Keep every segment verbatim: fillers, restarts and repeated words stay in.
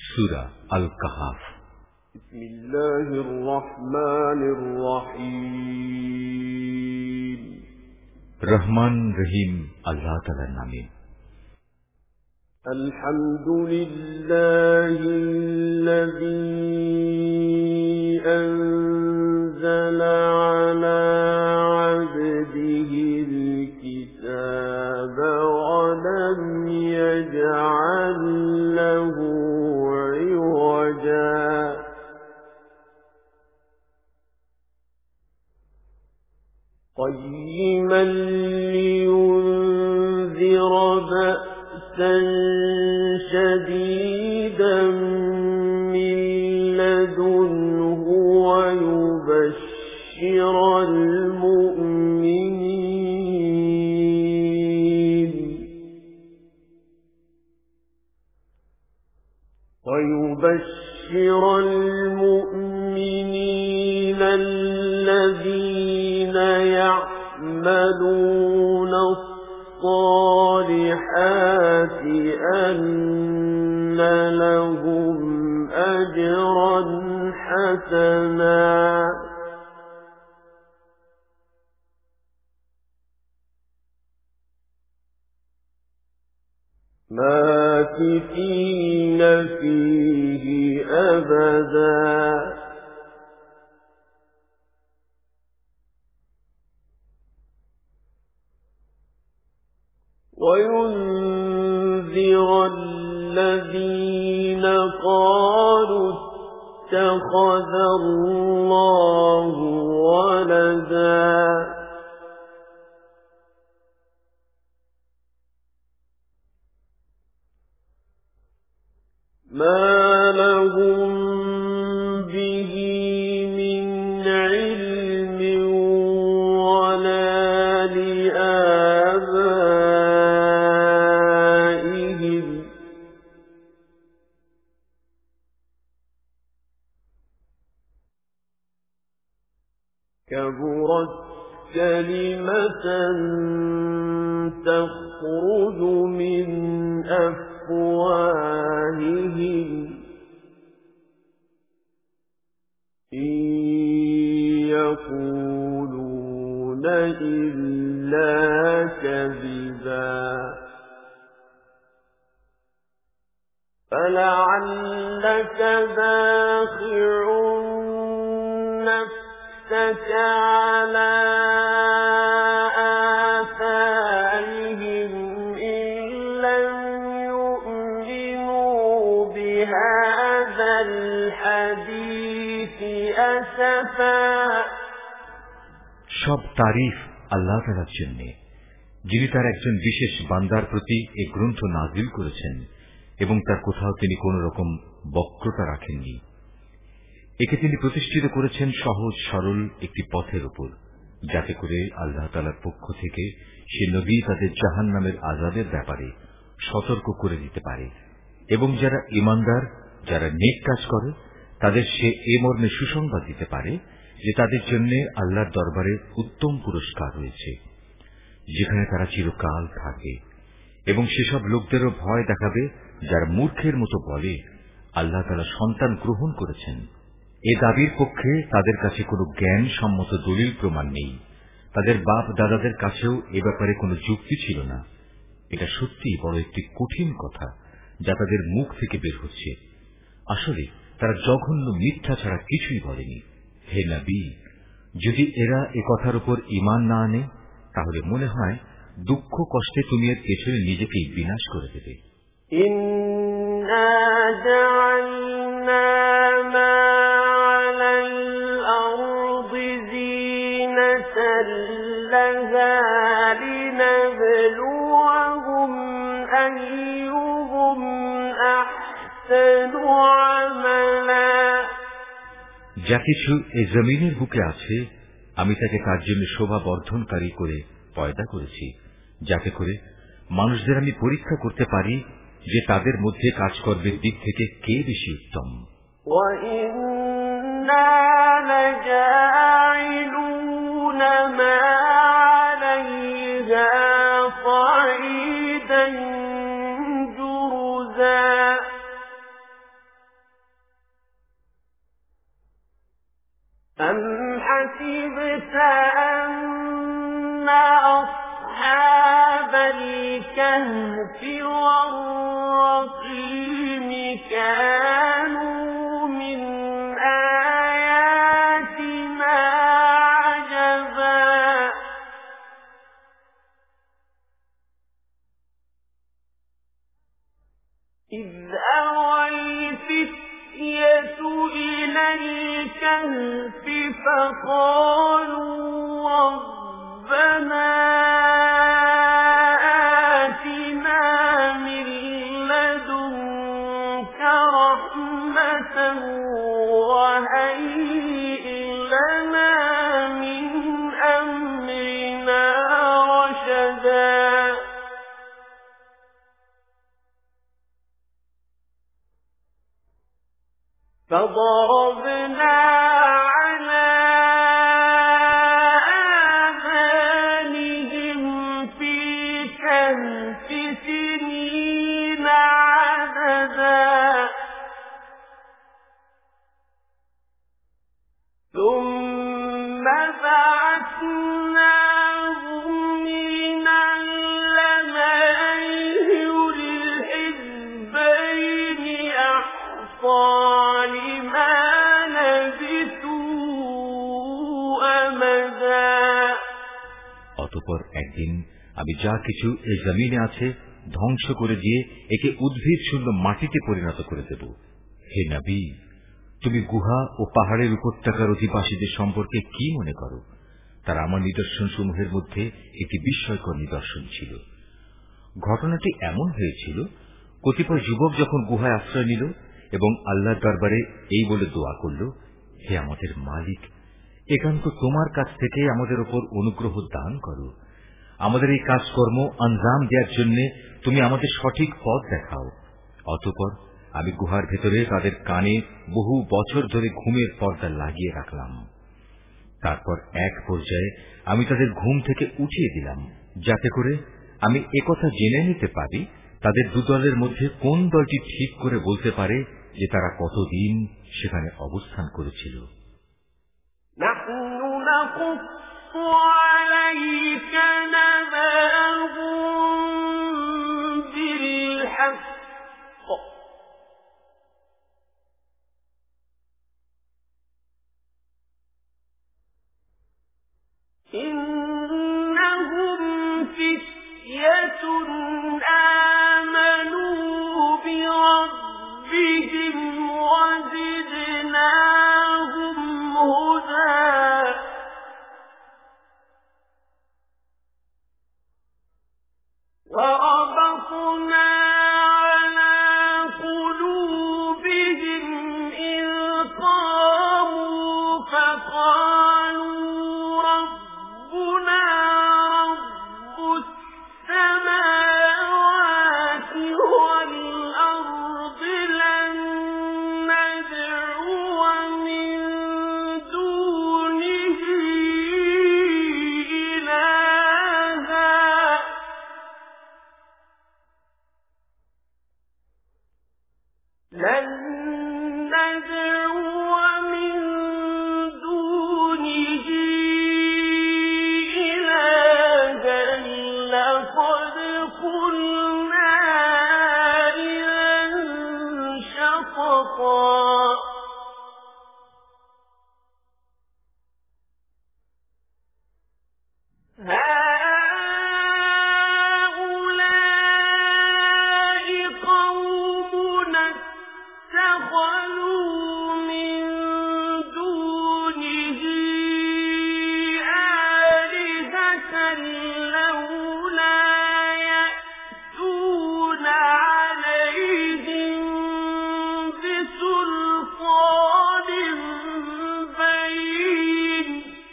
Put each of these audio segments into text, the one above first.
সূরা আল কাহাফ। বিসমিল্লাহির রহমানির রহিম। রহমান রহিম আল্লাহ তাআলার নামে। আলহামদুলিল্লাহিল্লাযী আনজালা আলা আবদিহিল কিতাবা ওয়া লাম ইয়াজআল লাহু ইওয়াজা قيما لينذر بأسا شديدا من لدنه ويبشر المؤمنين ويبشر المؤمنين الذين يعملون الصالحات أن لهم أجرا حسنا ماكثين فيه أبدا وينذر الذين قالوا اتخذ الله ولدا ما لهم به من علم ولا لآبائهم كبرت كلمة تخرج من أفواههم إن يقولون إلا كذبا فلعلك باخع نفسك على آثارهم إن لم يؤمنوا بهذا الحديث أسفا সব তারিফ আল্লাহ তাআলার জন্য, যিনি তার একজন বিশেষ বান্দার প্রতি এই গ্রন্থ নাজিল করেছেন এবং তার কোথাও তিনি কোন রকম বক্রতা রাখেননি। একে তিনি প্রতিষ্ঠিত করেছেন সহজ সরল একটি পথের উপর, যাতে করে আল্লাহ তাআলার পক্ষ থেকে সে নবী তাদের জাহান্নামের আযাবের ব্যাপারে সতর্ক করে দিতে পারে এবং যারা ঈমানদার, যারা নেক কাজ করে, তাদের সে এ মর্মে সুসংবাদ দিতে পারে যে তাদের জন্য আল্লাহর দরবারে উত্তম পুরস্কার রয়েছে, যেখানে তারা চিরকাল থাকে। এবং সেসব লোকদেরও ভয় দেখাবে যারা মূর্খের মতো বলে আল্লাহ তাআলা সন্তান গ্রহণ করেছেন। এ দাবির পক্ষে তাদের কাছে কোনো জ্ঞান সম্মত দলিল প্রমাণ নেই। তাদের বাপ দাদাদের কাছেও এ ব্যাপারে কোনো যুক্তি ছিল না। এটা সত্যিই বড় একটি কঠিন কথা যা তাদের মুখ থেকে বের হচ্ছে। আসলে তারা জঘন্য মিথ্যা ছাড়া কিছুই বলেনি। হে নবী, যদি এরা এ কথার উপর ঈমান না আনে তাহলে মনে হয় দুঃখ কষ্টে তুমি এর পেছনে নিজেকেই বিনাশ করে দেবে। ইন্না জাআলনা মা আলাল আরদি যিনাতাল লাহা লিনাবলুয়াহুম আইয়ুহুম আহসানু আমালা। যা কিছু এই জমিনের বুকে আছে আমি তাকে তার জন্য শোভা বর্ধনকারী করে পয়দা করেছি, যাতে করে মানুষদের আমি পরীক্ষা করতে পারি যে তাদের মধ্যে কাজকর্মের দিক থেকে কে বেশি উত্তম। أم حسبت أن أصحاب الكهف والرقيم كانوا من آياتنا عجبا إذ أوى الفتية إلى الكهف فقالوا ربنا آتنا من لدنك رحمة وهيئ لنا من أمرنا رشدا فضربنا على آذانهم في الكهف سنين عددا ثم بعثناهم لنعلم الحزبين أحصى অতঃপর একদিন আমি যা কিছু এই জমিনে আছে ধ্বংস করে দিয়ে একে উদ্ভিদ শূন্য মাটিতে পরিণত করে দেব। হে নবী, তুমি গুহা ও পাহাড়ের উপত্যকার অধিবাসীদের সম্পর্কে কি মনে করো? তারা আমার নিদর্শন সমূহের মধ্যে একটি বিস্ময়কর নিদর্শন ছিল। ঘটনাটি এমন হয়েছিল, কতিপয় যুবক যখন গুহায় আশ্রয় নিল এবং আল্লাহর দরবারে এই বলে দোয়া করল, হে আমাদের মালিক, একান্ত তোমার কাছ থেকে আমাদের উপর অনুগ্রহ দান করো। আমাদের এই কাজকর্ম আঞ্জাম দেওয়ার জন্য তুমি আমাদের সঠিক পথ দেখাও। অতঃপর আমি গুহার ভেতরে তাদের কানে বহু বছর ধরে ঘুমের পর্দা লাগিয়ে রাখলাম। তারপর এক পর্যায়ে আমি তাদের ঘুম থেকে উঠিয়ে দিলাম, যাতে করে আমি একথা জেনে নিতে পারি তাদের দুদলের মধ্যে কোন দলটি ঠিক করে বলতে পারে যে তারা কতদিন সেখানে অবস্থান করেছিল। نحن نقص عليك نبأهم بالحق إنهم فتية آمنوا بربهم وزدناهم هدى وربطنا على قلوبهم إذ قاموا فقالوا ربنا رب السماوات والأرض لن ندعو من دونه إلها لن ندعو من دونه إلها لقد قلنا إذا شططا هؤلاء قومنا اتخذوا من دونه آلهة لولا يأتون عليهم بسلطان بين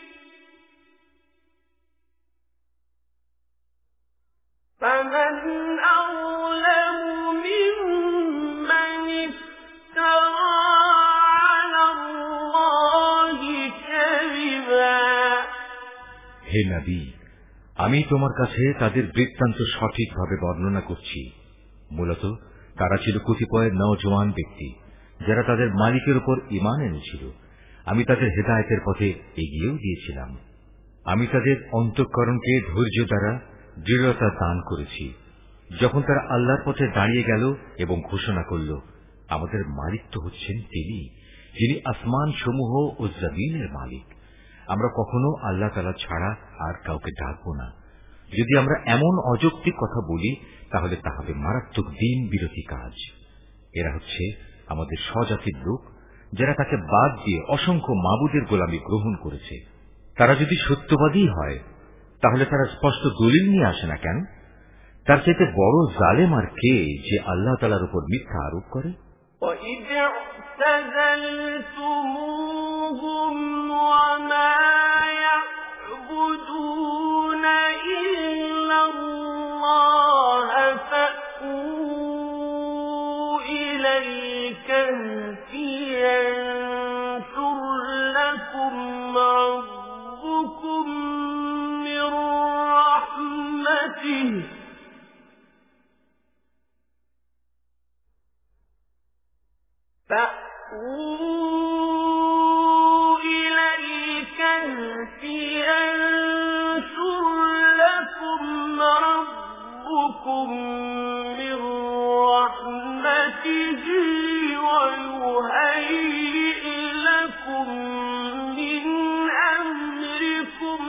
فمن أظلم ممن افترى على الله كذبا হে নবী, আমি তোমার কাছে তাদের বৃত্তান্ত সঠিকভাবে বর্ণনা করছি। মূলত তারা ছিল কতিপয় নওজোয়ান ব্যক্তি, যারা তাদের মালিকের উপর ঈমান এনেছিল। আমি তাদের হেদায়েতের পথে এগিয়েও দিয়েছিলাম। আমি তাদের অন্তঃকরণকে ধৈর্য দ্বারা দৃঢ়তা দান করেছি, যখন তারা আল্লাহর পথে দাঁড়িয়ে গেল এবং ঘোষণা করল, আমাদের মালিক তো হচ্ছেন তিনি, যিনি আসমান সমূহ ও জমিনের মালিক। আমরা কখনো আল্লাহ তাআলা ছাড়া আর কাউকে ডাকব না। যদি আমরা এমন অযৌক্তিক কথা বলি, তাহলে তা হবে মারাত্মক দিন বিরোধী কাজ। এরা হচ্ছে আমাদের স্বজাতির লোক, যারা তাকে বাদ দিয়ে অসংখ্য মাবুদের গোলামি গ্রহণ করেছে। তারা যদি সত্যবাদী হয়, তাহলে তারা স্পষ্ট দলিল নিয়ে আসে না কেন? তার চাইতে বড় জালেম আর কে, যে আল্লাহ তাআলার উপর মিথ্যা আরোপ করে? فَأْوُوا إِلَى الْكَهْفِ يَنشُرْ لَكُمْ رَبُّكُم مِّن رَّحْمَتِهِ وَيُهَيِّئْ لَكُم مِّنْ أَمْرِكُم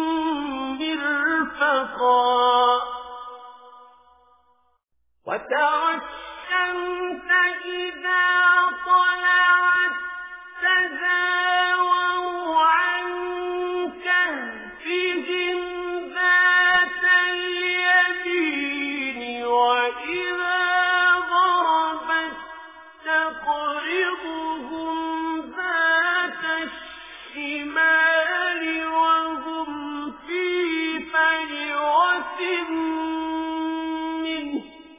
مِّرْفَقًا وَتَرَى الشَّمْسَ إِذَا طَلَعَت تَّزَاوَرُ عَن كَهْفِهِمْ ذَاتَ الْيَمِينِ وَإِذَا غَرَبَت تَّقْرِضُهُمْ ذَاتَ الشِّمَالِ وَهُمْ فِي فَجْوَةٍ مِّنْهُ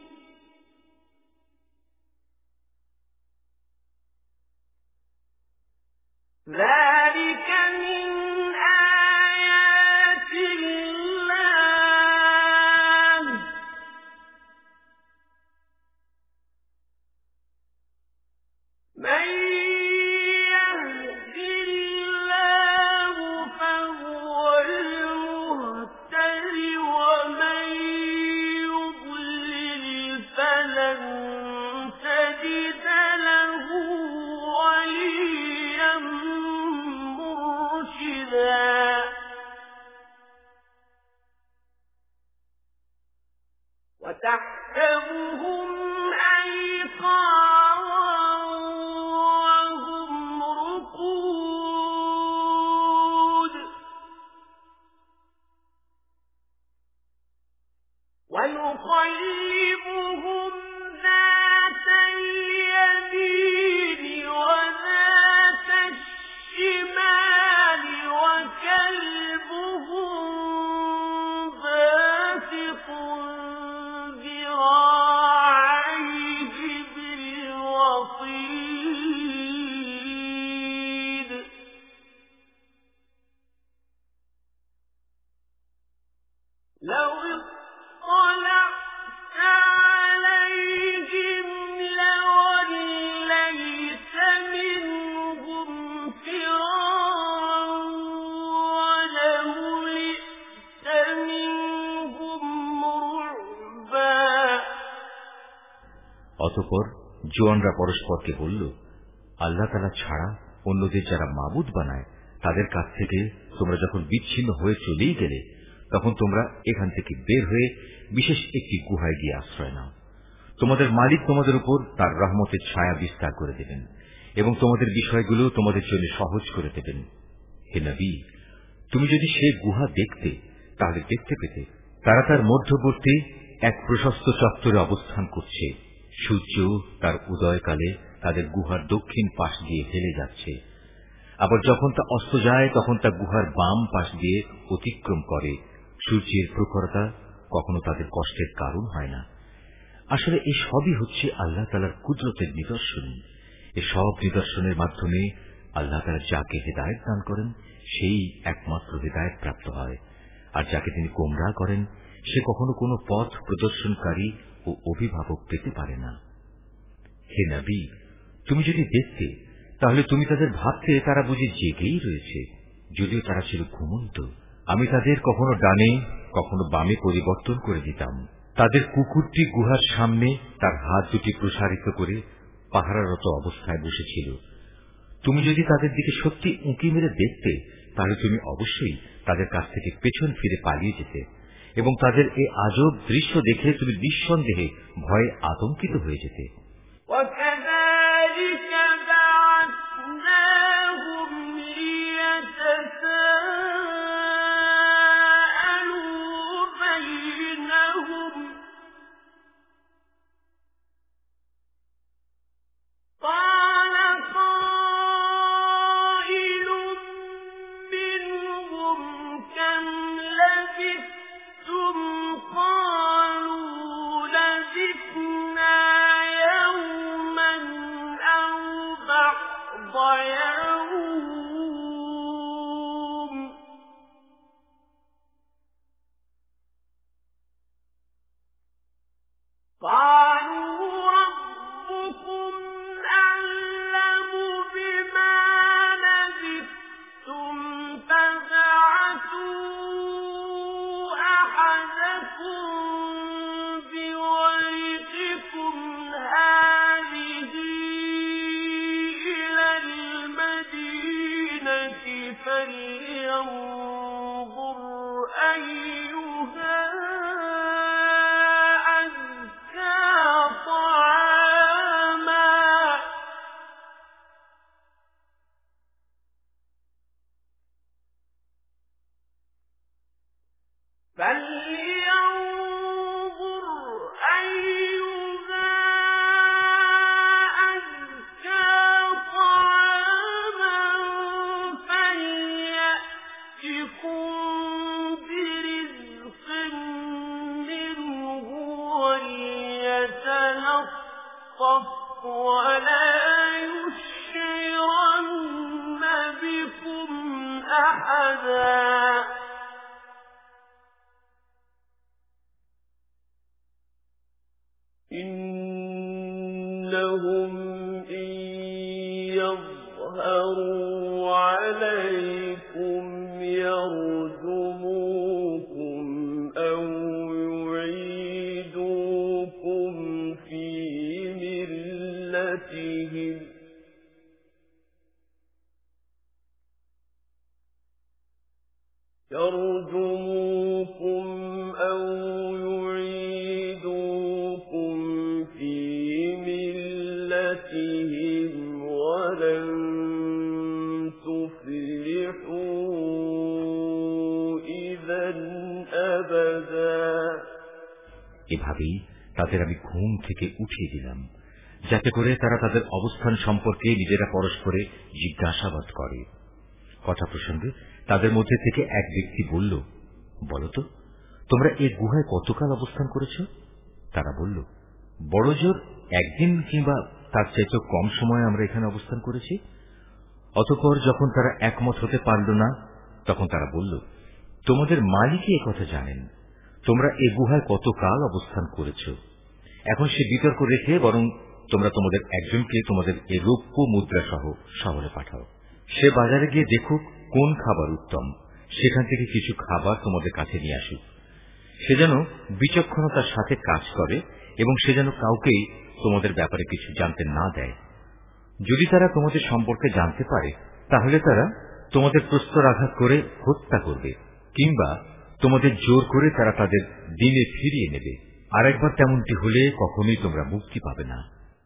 ذَلِكَ مِنْ آيَاتِ اللَّهِ ۗ مَن يَهْدِ اللَّهُ فَهُوَ الْمُهْتَدِ وَمَن يُضْلِلْ فَلَن تَجِدَ لَهُ وَلِيًّا مرشدا وتحسبهم أيقاظا وهم رقود ونقلبهم ذات اليمين وذات الشمال وكلبهم باسط ذراعيه بالوصيد لو اطلعت عليهم لوليت منهم فرارا ولملئت منهم رعبا অতঃপর জোয়ানরা পরস্পরকে বলল, আল্লাহ তাআলা ছাড়া অন্যদের যারা মাবুদ বানায়, তাদের কাছ থেকে তোমরা যখন বিচ্ছিন্ন হয়ে চলেই গেলে, তখন তোমরা এখান থেকে বের হয়ে বিশেষ একটি গুহায় গিয়ে আশ্রয় নাও। তোমাদের মালিক তোমাদের উপর তার রহমতের ছায়া বিস্তার করে দেবেন এবং তোমাদের বিষয়গুলো তোমাদের জন্য সহজ করে দেবেন। হে নবী, তুমি যদি সে গুহা দেখতে, তাহলে দেখতে পেতে তারা তার মধ্যবর্তী এক প্রশস্ত চত্বরে অবস্থান করছে। সূর্য তার উদয়কালে তাদের গুহার দক্ষিণ পাশ দিয়ে হেলে যাচ্ছে, আবার যখন তা অস্ত যায় তখন তা গুহার বাম পাশ দিয়ে অতিক্রম করে। সূর্যের প্রখরতা কখনো তাদের কষ্টের কারণ হয় না। আসলে এই সবই হচ্ছে আল্লাহ তাআলার কুদরতের নিদর্শন। এই সব নিদর্শনের মাধ্যমে আল্লাহ তাআলা যাকে হেদায়েত দান করেন, সেই একমাত্র হেদায়েত প্রাপ্ত হয়, আর যাকে তিনি গোমরাহ করেন, সে কখনো কোনো পথ প্রদর্শনকারী ও অভিভাবক পেতে পারে না। হে নবী, তুমি যদি দেখতে, তাহলে তুমি তাদের ভাবতে তারা বুঝি জেগেই রয়েছে, যদিও তারা ছিল ঘুমন্ত। আমি তাদের কখনো ডানে কখনো বামে পরিবর্তন করে দিতাম। তাদের কুকুরটি গুহার সামনে তার হাত দুটি প্রসারিত করে পাহারারত অবস্থায় বসেছিল। তুমি যদি তাদের দিকে সত্যি উঁকি মেরে দেখতে, তাহলে তুমি অবশ্যই তাদের কাছ থেকে পেছন ফিরে পালিয়ে যেতে, এবং তাদের এই আজব দৃশ্য দেখে তুমি নিঃসন্দেহে ভয়ে আতঙ্কিত হয়ে যেতে। إنهم إن يظهروا عليكم يرجموكم أو يعيدوكم في ملتهم يرجموكم أو يعيدوكم في ملتهم ولن تفلحوا إذا أبدا। এভাবেই তাদের আমি ঘুম থেকে উঠিয়ে দিলাম, যাতে করে তারা তাদের অবস্থান সম্পর্কে নিজেরা পরস্পরে জিজ্ঞাসাবাদ করে। কথা প্রসঙ্গে তাদের মধ্যে থেকে এক ব্যক্তি বলল, বলতো তোমরা এই গুহায় কতকাল অবস্থান করেছ? তারা বলল, বড় জোর একদিন কিংবা তার চাইতে কম সময় আমরা এখানে অবস্থান করেছি। অতঃপর যখন তারা একমত হতে পারল না, তখন তারা বলল, তোমাদের মালিকই এ কথা জানেন, তোমরা এ গুহায় কতকাল অবস্থান করেছ। এখন সে বিতর্ক রেখে বরং তোমরা তোমাদের একজনকে তোমাদের এ রৌপ্য মুদ্রা সহ শহরে পাঠাও। সে বাজারে গিয়ে দেখুক কোন খাবার উত্তম, সেখান থেকে কিছু খাবার তোমাদের কাছে নিয়ে আসুক। সে যেন বিচক্ষণতার সাথে কাজ করে এবং সে যেন কাউকেই তোমাদের ব্যাপারে কিছু জানতে না দেয়। যদি তারা তোমাদের সম্পর্কে জানতে পারে, তাহলে তারা তোমাদের প্রস্তরাঘাত করে হত্যা করবে, কিংবা তোমাদের জোর করে তারা তাদের দিনে ফিরিয়ে নেবে। আর একবার তেমনটি হলে কখনোই তোমরা মুক্তি পাবে না।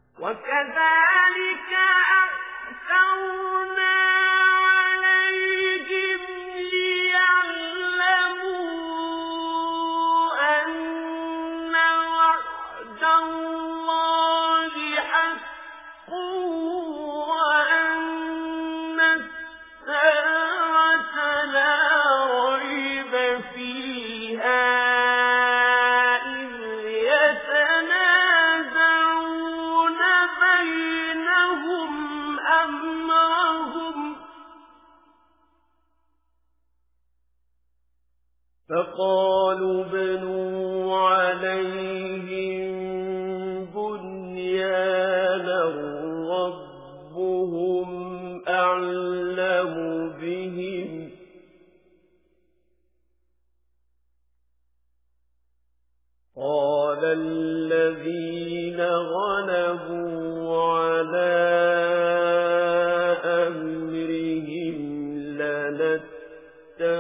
فقالوا بنوا عليهم بنيانا ربهم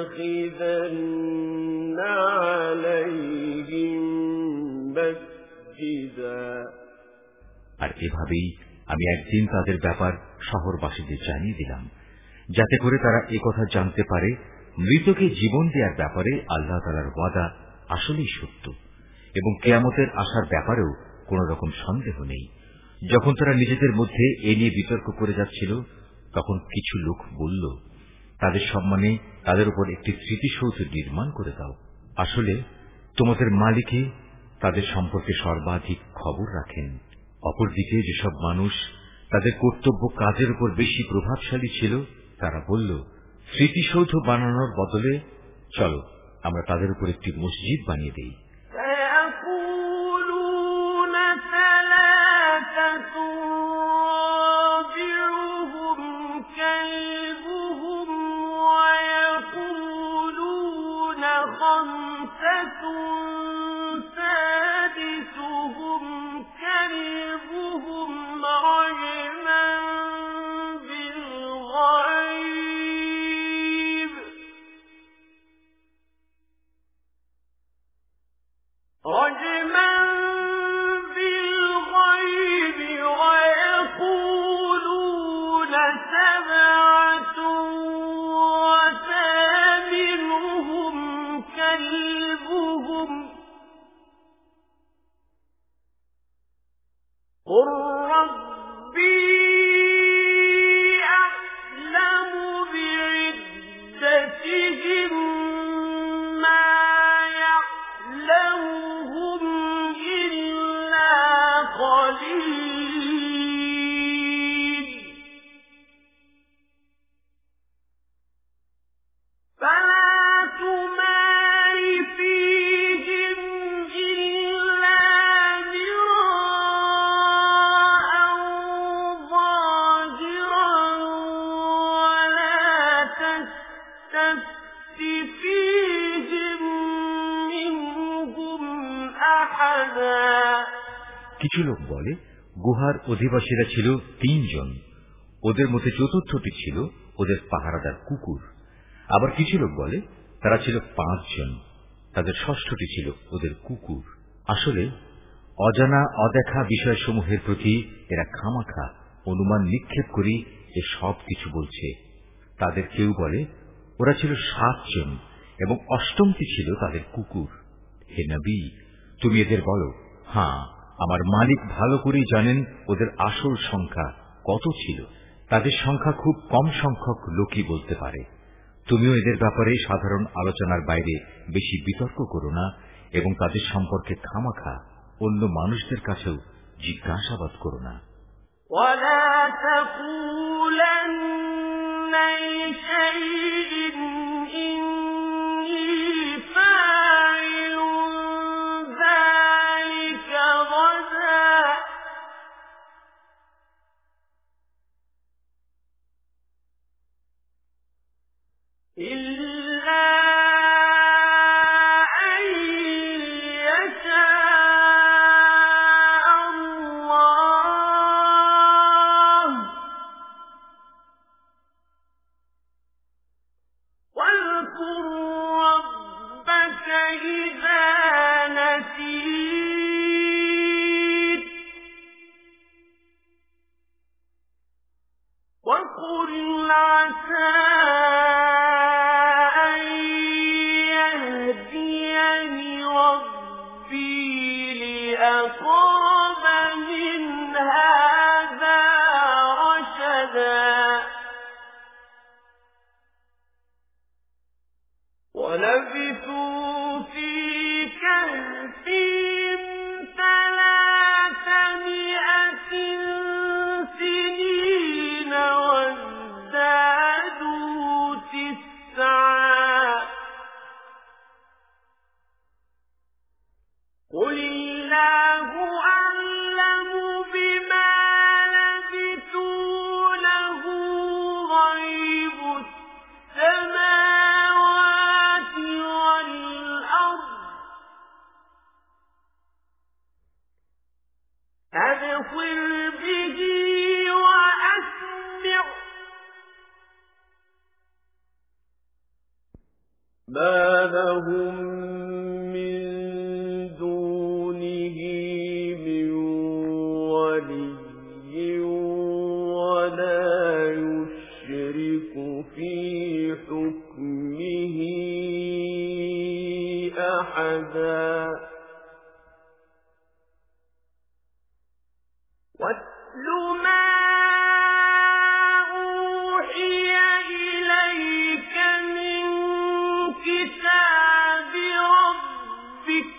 لَنَتَّخِذَنَّ عَلَيْهِم مَّسْجِدًا আর এভাবেই আমি একদিন তাদের ব্যাপার শহরবাসীদের জানিয়ে দিলাম, যাতে করে তারা একথা জানতে পারে মৃতকে জীবন দেওয়ার ব্যাপারে আল্লাহ তাআলার ওয়াদা আসলেই সত্য এবং কিয়ামতের আসার ব্যাপারেও কোন রকম সন্দেহ নেই। যখন তারা নিজেদের মধ্যে এ নিয়ে বিতর্ক করে যাচ্ছিল, তখন কিছু লোক বলল, তাদের সম্মানে তাদের উপর একটি স্মৃতিসৌধ নির্মাণ করে দাও। আসলে তোমাদের মালিকই তাদের সম্পর্কে সর্বাধিক খবর রাখেন। অপরদিকে যেসব মানুষ তাদের কর্তব্য কাজের উপর বেশি প্রভাবশালী ছিল, তারা বলল, স্মৃতিসৌধ বানানোর বদলে চলো আমরা তাদের উপর একটি মসজিদ বানিয়ে দেই। কিছু লোক বলে গুহার অধিবাসীরা ছিল তিনজন, ওদের মধ্যে চতুর্থটি ছিল ওদের পাহারাদার কুকুর। আবার কিছু লোক বলে তারা ছিল পাঁচজন, তাদের ষষ্ঠটি ছিল ওদের কুকুর। আসলে অজানা অদেখা বিষয়সমূহের প্রতি এরা খামাখা অনুমান নিক্ষেপ করি এ সব কিছু বলছে। তাদের কেউ বলে ওরা ছিল সাতজন এবং অষ্টমটি ছিল তাদের কুকুর। হে নবী, তুমি এদের বলো, হ্যাঁ, আমার মালিক ভালো করেই জানেন ওদের আসল সংখ্যা কত ছিল। তাদের সংখ্যা খুব কম সংখ্যক লোকই বলতে পারে। তুমিও এদের ব্যাপারে সাধারণ আলোচনার বাইরে বেশি বিতর্ক করো না এবং তাদের সম্পর্কে খামাখা অন্য মানুষদের কাছেও জিজ্ঞাসাবাদ করো না। وَلَا تَقُولَنَّ لِشَيْءٍ إِنِّي فَاعِلٌ ذَلِكَ غَدًا إِلَّا أَن يَشَاءَ اللَّهُ وَاذْكُر رَّبَّكَ إِذَا نَسِيتَ وَقُلْ عَسَىٰ أَن يَهْدِيَنِ رَبِّي لِأَقْرَبَ مِنْ هَٰذَا رَشَدًا وَلَبِثُوا فِي كَهْفِهِمْ ثَلَاثَمِائَةٍ سِنِينَ وَازْدَادُوا تِسْعًا قُلِ اللَّهُ أَعْلَمُ بِمَا لَبِثُوا لَهُ غَيْبُ السَّمَاوَاتِ وَالْأَرْضِ أَبْصِرْ بِهِ وَأَسْمِعْ ما لهم من دونه من ولي ولا يشرك في حكمه أحدا واتل ما أوحي إليك من كتاب ربك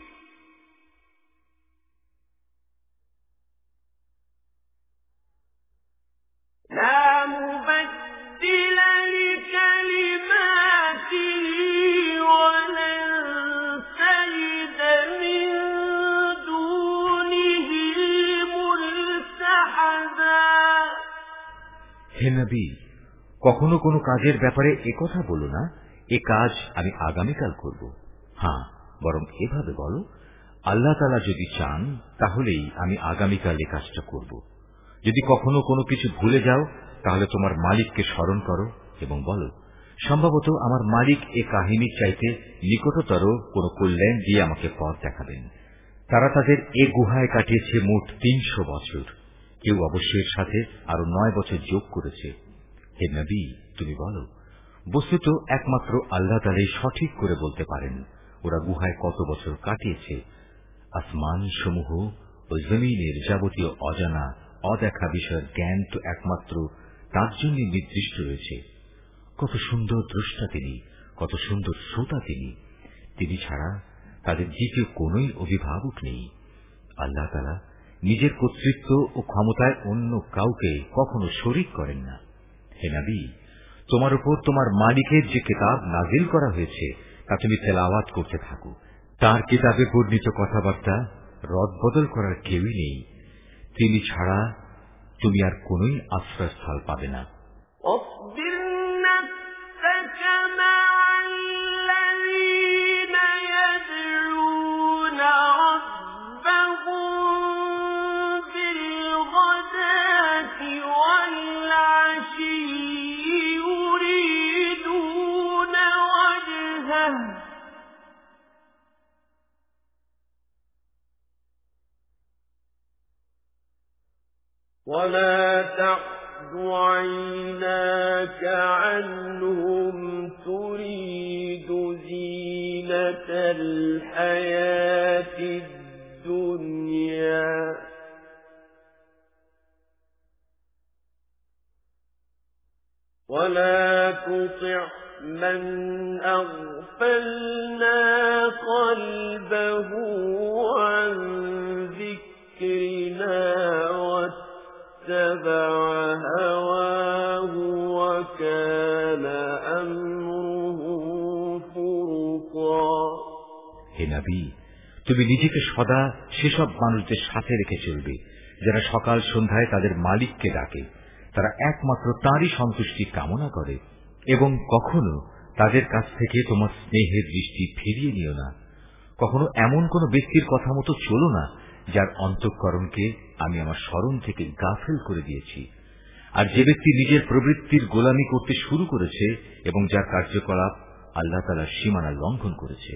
لا مبدل لكلماته ولن تجد من دونه ملتحدا হে নবী, কখনো কোনো কাজের ব্যাপারে একথা বলো না, এ কাজ আমি আগামীকাল করব। হ্যাঁ, বরং এভাবে বলো, আল্লাহ তাআলা যদি চান তাহলেই আমি আগামীকাল এ কাজটা করব। যদি কখনো কোনো কিছু ভুলে যাও তাহলে তোমার মালিককে স্মরণ করো এবং বলো, সম্ভবত আমার মালিক এ কাহিনীর চাইতে নিকটতর কোনো কল্যাণ দিয়ে আমাকে পথ দেখাবেন। তারা তাদের এ গুহায় কাটিয়েছে মোট তিনশো বছর, কেউ অবশ্যই সাথে আরো নয় বছর যোগ করেছে। হে নবী, তুমি বলো, বস্তুত একমাত্র আল্লাহ তাআলাই সঠিক করে বলতে পারেন ওরা গুহায় কত বছর কাটিয়েছে। আসমান সমূহ ও জমিনের যাবতীয় অজানা অদেখা বিষয়ের জ্ঞান তো একমাত্র তার জন্য নির্দিষ্ট রয়েছে। কত সুন্দর দ্রষ্টা তিনি, কত সুন্দর শ্রোতা তিনি। তিনি ছাড়া তাদের দ্বিতীয় কোনই অভিভাবক নেই। আল্লাহ তাআলা নিজের কর্তৃত্ব ও ক্ষমতায় অন্য কাউকে কখনো শরীক করেন না। হে নবী, তোমার উপর তোমার মালিকের যে কিতাব নাজিল করা হয়েছে তা তুমি তেলাওয়াত করতে থাকো। তার কিতাবে বর্ণিত কথাবার্তা রদবদল করার কেউই নেই। তিনি ছাড়া তুমি আর কোনই আশ্রয়স্থল পাবে না। ولا تعد عيناك عنهم تريد زينة الحياة الدنيا ولا تطع من أغفلنا قلبه عن ذكرنا اتبع هواه وكان أمره فرطا হে নবী, তুমি নিজেকে সদা সেসব মানুষদের সাথে রেখে চলবে যারা সকাল সন্ধ্যায় তাদের মালিককে ডাকে। তারা একমাত্র তাঁরই সন্তুষ্টি কামনা করে এবং কখনো তাদের কাছ থেকে তোমার স্নেহের দৃষ্টি ফিরিয়ে নিও না। কখনো এমন কোন ব্যক্তির কথা মতো চলো না যার অন্তঃকরণকে আমি আমার স্মরণ থেকে গাফেল করে দিয়েছি। আর যে ব্যক্তি নিজের প্রবৃত্তির গোলামি করতে শুরু করেছে এবং যার কার্যকলাপ আল্লাহ তাআলার সীমানা লঙ্ঘন করেছে।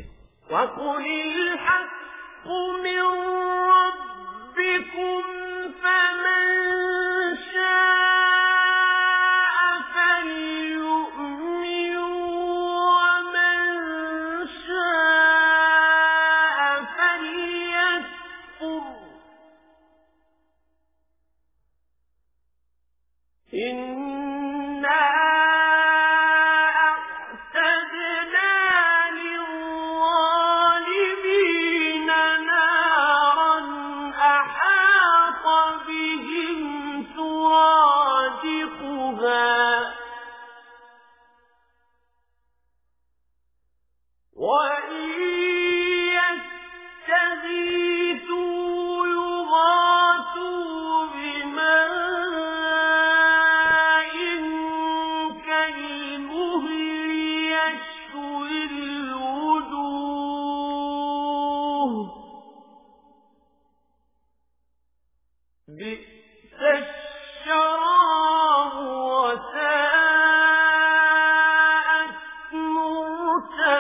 إنا أعتدنا للظالمين نارا أحاط بهم سرادقها وإن يستغيثوا يغاثوا بماء بئس الشراب وساءت مرتفقا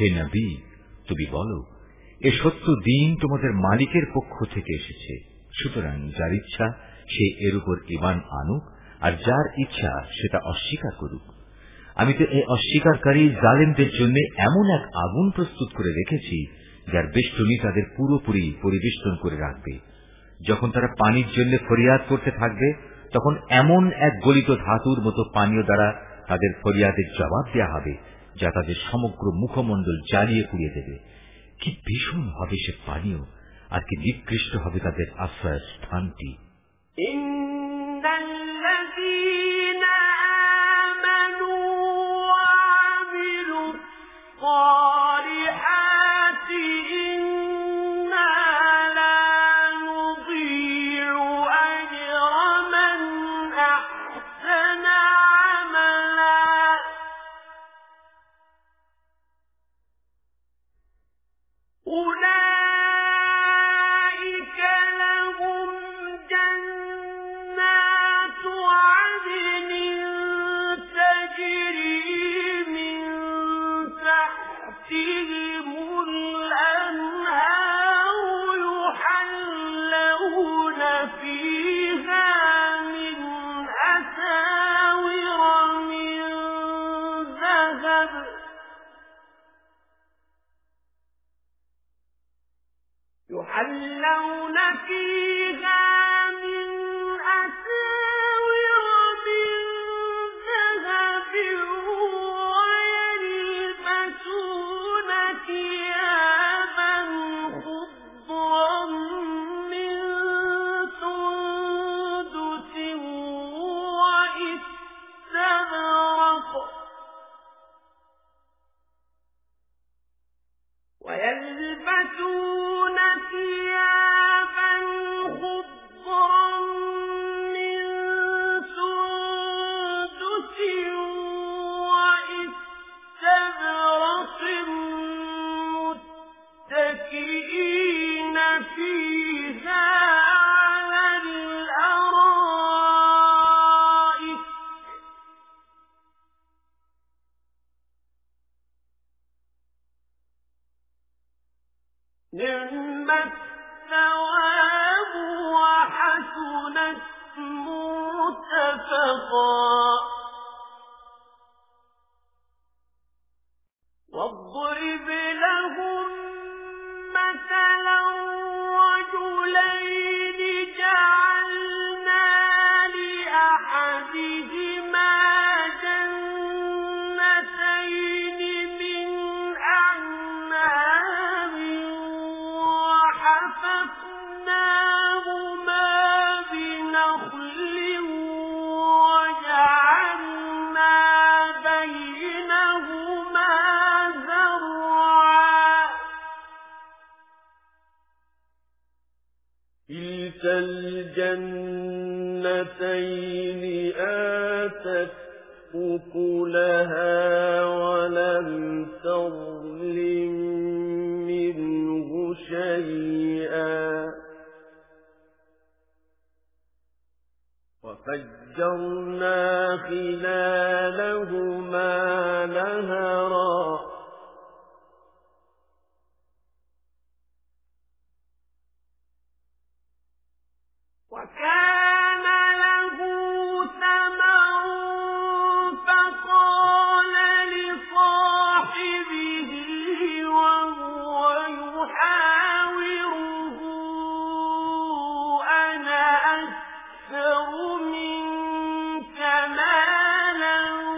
হে নবী, তুমি বলো, এ সত্য দিন তোমাদের মালিকের পক্ষ থেকে এসেছে। সুতরাং যার ইচ্ছা সে এর উপর ঈমান আনুক, আর যার ইচ্ছা সেটা অস্বীকার করুক। আমি তো এই অস্বীকারী জালেমদের জন্য এমন এক আগুন প্রস্তুত করে রেখেছি যার বেষ্টনী তাদের পুরোপুরি পরিবেষ্টন করে রাখবে। যখন তারা পানির জন্য ফরিয়াদ করতে থাকবে, তখন এমন এক গলিত ধাতুর মতো পানীয় দ্বারা তাদের ফরিয়াদের জবাব দেওয়া হবে, যা তাদের সমগ্র মুখমণ্ডল জ্বালিয়ে পুড়িয়ে দেবে। কি ভীষণ হবে সে পানীয়, আর কি নিকৃষ্ট হবে তাদের আশ্রয়ের স্থানটি। يحلون فيها من أساور من ذهب ويلبسون ثيابا خضرا من سندس وإستبرق ويلبسون ثيابا خضرا من سندس وإستبرق متكئين فيها على الأرائك نعم الثواب وحسنت مرتفقا واضرب لهم مثلا رجلين جعلنا لأحدهما جنتين من أعناب وحففناهما بنخل وجعلنا بينهما زرعا كلتا الجنتين آتت أكلها ولم تظلم منه شيئا وفجرنا خلالهما نهرا وكان له ثمر فقال لصاحبه وهو يحاوره أنا أكثر منك مالا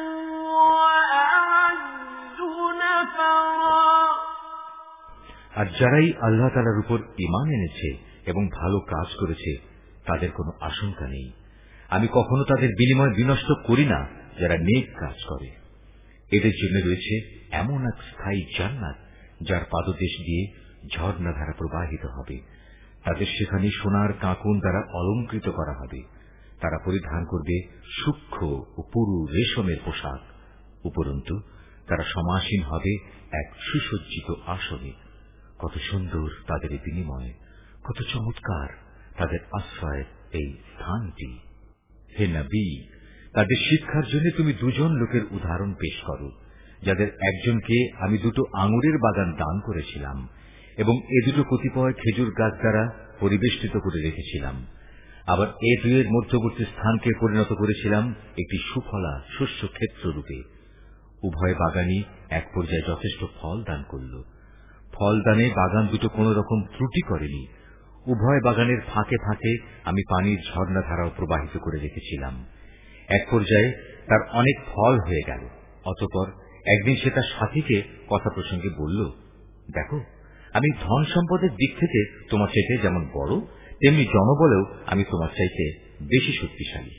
وأعز نفرا আর যারাই আল্লাহ তাআলার উপর ঈমান এনেছে এবং ভালো কাজ করেছে তাদের কোনো আশঙ্কা নেই। আমি কখনো তাদের বিনিময় বিনষ্ট করি না যারা নেক কাজ করে। এদের জন্য রয়েছে এমন এক স্থায়ী জান্নাত যার পাদদেশ দিয়ে ঝর্ণাধারা প্রবাহিত হবে। তাদের সেখানে সোনার কাঁকন দ্বারা অলঙ্কৃত করা হবে। তারা পরিধান করবে সূক্ষ্ম ও পুরু রেশমের পোশাক। উপরন্তু তারা সমাসীন হবে এক সুসজ্জিত আসনে। কত সুন্দর তাদের এই বিনিময়, কত চমৎকার তাদের আশ্রয়ের এই স্থানটি। হে নবী, তাদের শিক্ষার জন্য তুমি দুজন লোকের উদাহরণ পেশ করো, যাদের একজনকে আমি দুটো আঙুরের বাগান দান করেছিলাম এবং এ দুটো কতিপয় খেজুর গাছ দ্বারা পরিবেষ্টিত করে রেখেছিলাম। আবার এ দুয়ের মধ্যবর্তী স্থানকে পরিণত করেছিলাম একটি সুফলা শস্য ক্ষেত্র রূপে। উভয় বাগানই এক পর্যায়ে যথেষ্ট ফল দান করল। ফল দানে বাগান দুটো কোন রকম ত্রুটি করেনি। উভয় বাগানের ফাঁকে ফাঁকে আমি পানির ঝর্ণাধারাও প্রবাহিত করে রেখেছিলাম। এক পর্যায়ে তার অনেক ফল হয়ে গেল। অতঃপর একদিন সে তার সাথীকে কথা প্রসঙ্গে বলল, দেখো, আমি ধন সম্পদের দিক থেকে তোমার চাইতে যেমন বড়, তেমনি জনবলেও আমি তোমার চাইতে বেশি শক্তিশালী।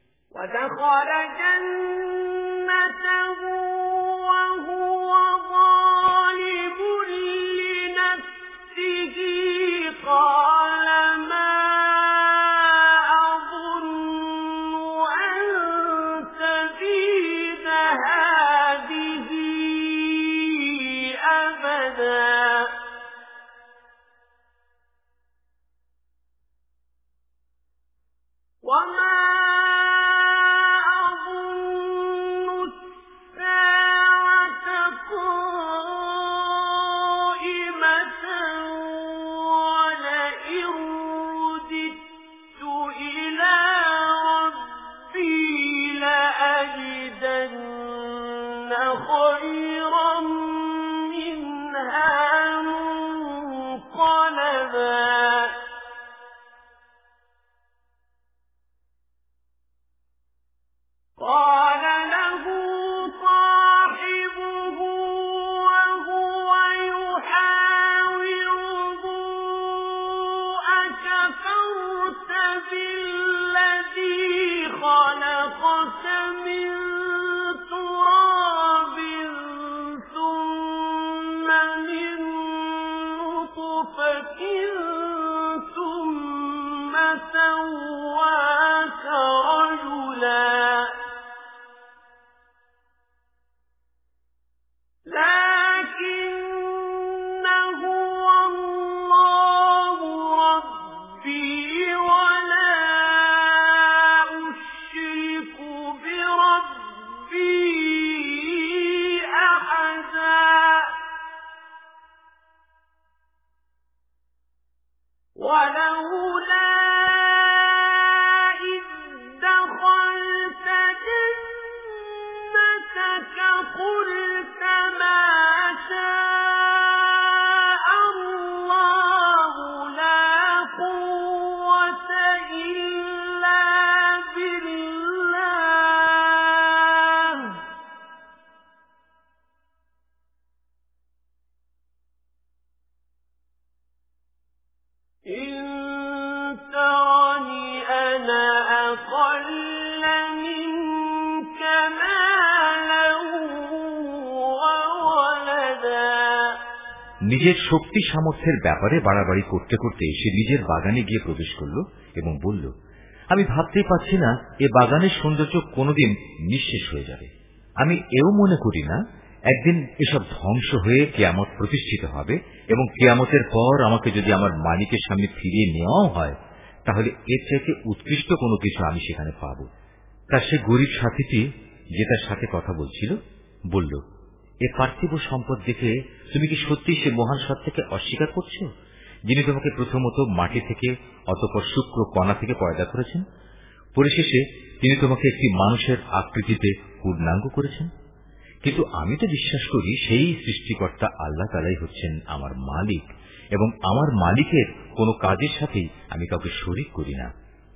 নিজের শক্তি সামর্থ্যের ব্যাপারে বাড়াবাড়ি করতে করতে সে নিজের বাগানে গিয়ে প্রবেশ করল এবং বলল, আমি ভাবতেই পারছি না এ বাগানের সৌন্দর্য কোনদিন নিঃশেষ হয়ে যাবে। আমি এও মনে করি না একদিন এসব ধ্বংস হয়ে কিয়ামত প্রতিষ্ঠিত হবে এবং কিয়ামতের পর আমাকে যদি আমার মালিকের সামনে ফিরিয়ে নেওয়াও হয়, তাহলে এর চাইতে উৎকৃষ্ট কোনো কিছু আমি সেখানে পাব। তার সে গরিব সাথীটি, যে তার সাথে কথা বলছিল, বলল, এ পার্থিব সম্পদ দেখে তুমি কি সত্যি সে মহান সত্তাকে অস্বীকার করছো, যিনি তোমাকে প্রথমত মাটি থেকে, অতঃপর শুক্র কণা থেকে পয়দা করেছেন, পরিশেষে তিনি তোমাকে একটি মানুষের আকৃতিতে পূর্ণাঙ্গ করেছেন? কিন্তু আমি তো বিশ্বাস করি সেই সৃষ্টিকর্তা আল্লাহ তাআলাই হচ্ছেন আমার মালিক এবং আমার মালিকের কোনো কাজের সাথেই আমি কাউকে শরীক করি না।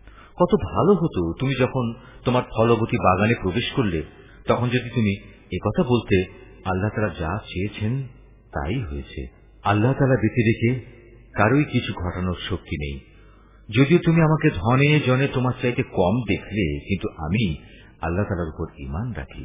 কত ভালো হতো তুমি যখন তোমার ফলবতী বাগানে প্রবেশ করলে তখন যদি তুমি একথা বলতে, আল্লাহ তাআলা যা চেয়েছেন তাই হয়েছে। আল্লাহ তাআলা ব্যতী রেখে কারোই কিছু ঘটানোর শক্তি নেই। যদিও তুমি আমাকে ধনে জনে তোমার চাইতে কম দেখলে, কিন্তু আমি আল্লাহ তাআলার উপর ঈমান রাখি।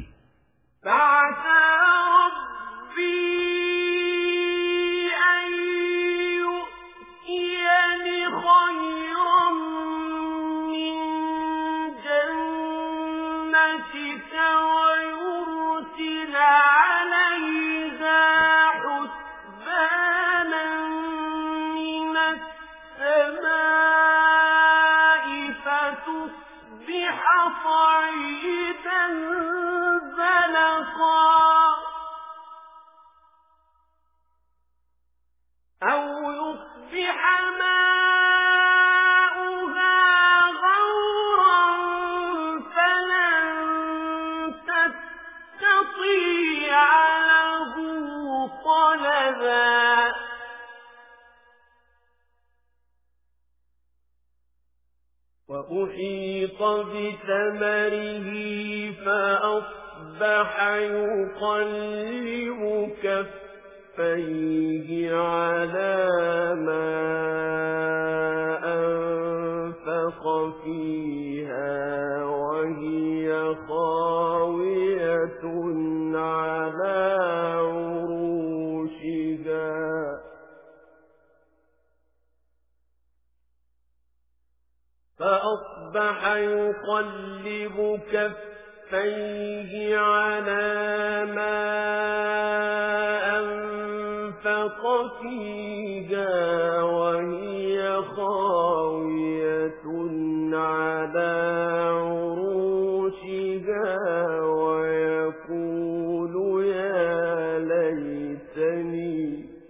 وأحيط بثمره فأصبح يقلب كفيه على ما أنفق فيها وهي خاوية على عروشها فأصبح يقلب كفيه على ما أنفق فيها وهي خاوية على عروشها ويقول يا ليتني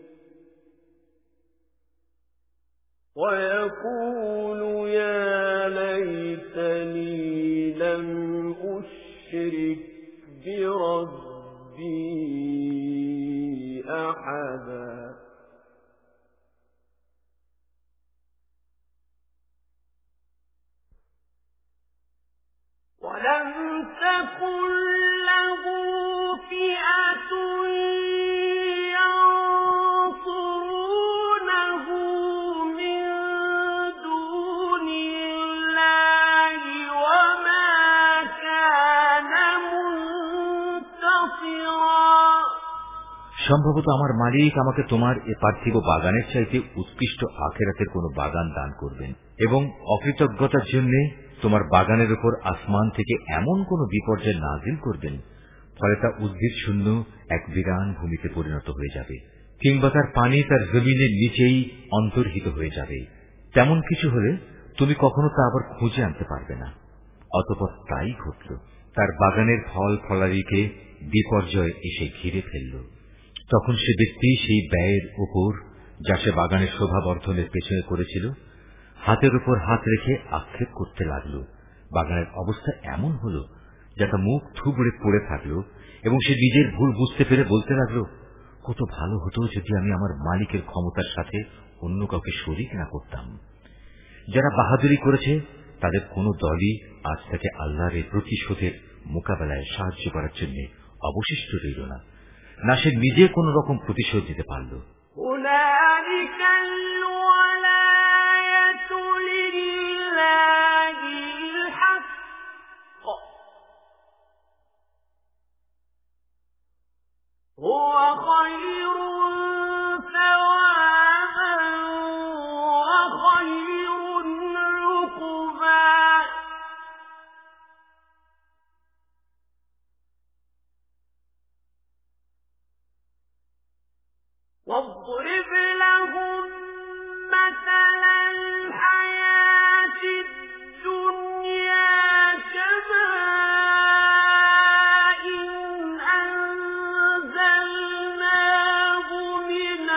ويقول يا ليتني لم أشرك بربي أحدا ولم تكن له فئة ينصرونه من دون الله وما كان منتصرا সম্ভবত আমার মালিক আমাকে তোমার এ পার্থিব বাগানের চাইতে উৎকৃষ্ট আখিরাতের কোন বাগান দান করবেন এবং অকৃতজ্ঞতার জন্য তোমার বাগানের উপর আসমান থেকে এমন কোন বিপর্যয় নাজিল করবেন ফলে তা উদ্ভিদ শূন্য এক বিরান ভূমিতে পরিণত হয়ে যাবে কিংবা তার পানি তার জমিনের নিচেই অন্তর্হিত হয়ে যাবে। তেমন কিছু হলে তুমি কখনো তা আবার খুঁজে আনতে পারবে না। অতঃপর তাই ঘটল, তার বাগানের ফল ফলারিকে বিপর্যয় এসে ঘিরে ফেলল। তখন সে ব্যক্তি সেই ব্যয়ের উপর যা সে বাগানের শোভাবর্ধনের পেছনে করেছিল হাতের উপর হাত রেখে আক্ষেপ করতে লাগল। বাগানের অবস্থা এমন হল যা তা মুখ থুবড়ে পড়ে থাকল এবং সে নিজের ভুল বুঝতে পেরে বলতে লাগল, কত ভালো হতো যদি আমি আমার মালিকের ক্ষমতার সাথে অন্য কাউকে শরীক না করতাম। যারা বাহাদুরি করেছে তাদের কোন দলই আজ থেকে আল্লাহর এই প্রতিশোধের মোকাবেলায় সাহায্য করার জন্য অবশিষ্ট রইল না, না সে নিজে কোন রকম প্রতিশোধ দিতে পারল। هو خير ثوابا وخير عقبا واضرب لهم مثل الحياة الدنيا كماء أنزلناه من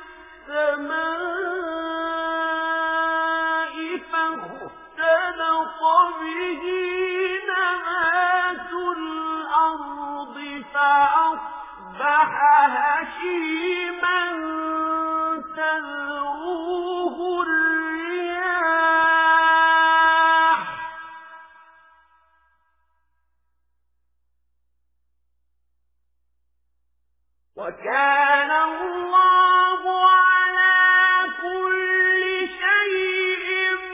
السماء فاختلط به نبات الأرض فأصبح هشيما تذروه الرياح وكان الله على كل شيء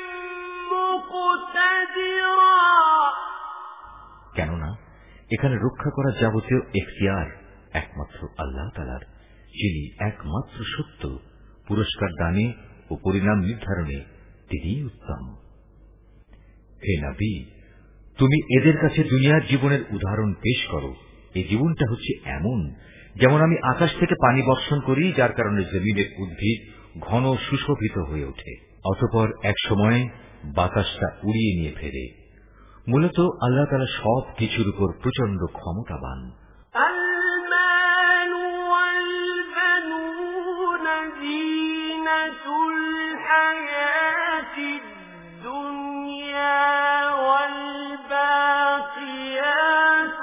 مقتدرا কেননা এখানে রক্ষা করা যাবতীয় এখতিয়ার একমাত্র আল্লাহ তাআলার, যিনি একমাত্র সত্য, পুরস্কার দানে ও পরিণাম নির্ধারণে তিনি উত্তম। হে নবী, তুমি এদের কাছে দুনিয়ার জীবনের উদাহরণ পেশ করো। এই জীবনটা হচ্ছে এমন যেমন আমি আকাশ থেকে পানি বর্ষণ করি, যার কারণে জমিনের উদ্ভিদ ঘন সুশোভিত হয়ে ওঠে, অতঃপর এক সময় বাতাসটা উড়িয়ে নিয়ে ফেরে। মূলত আল্লাহ তাআলা সব কিছুর উপর প্রচন্ড ক্ষমতাবান। المال والبنون زينة الحياة الدنيا والباقيات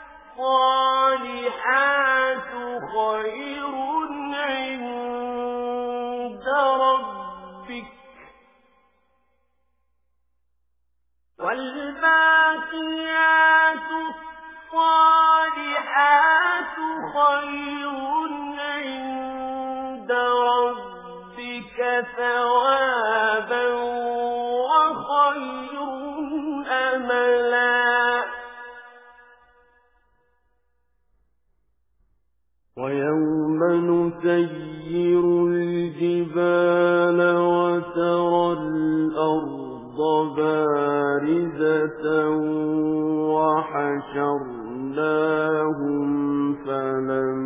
الصالحات خير عند ربك والباقيات الصالحات خير عند ربك ثوابا وخير أملا ويوم نسير الجبال وترى الأرض بارزة وحشرناهم فلم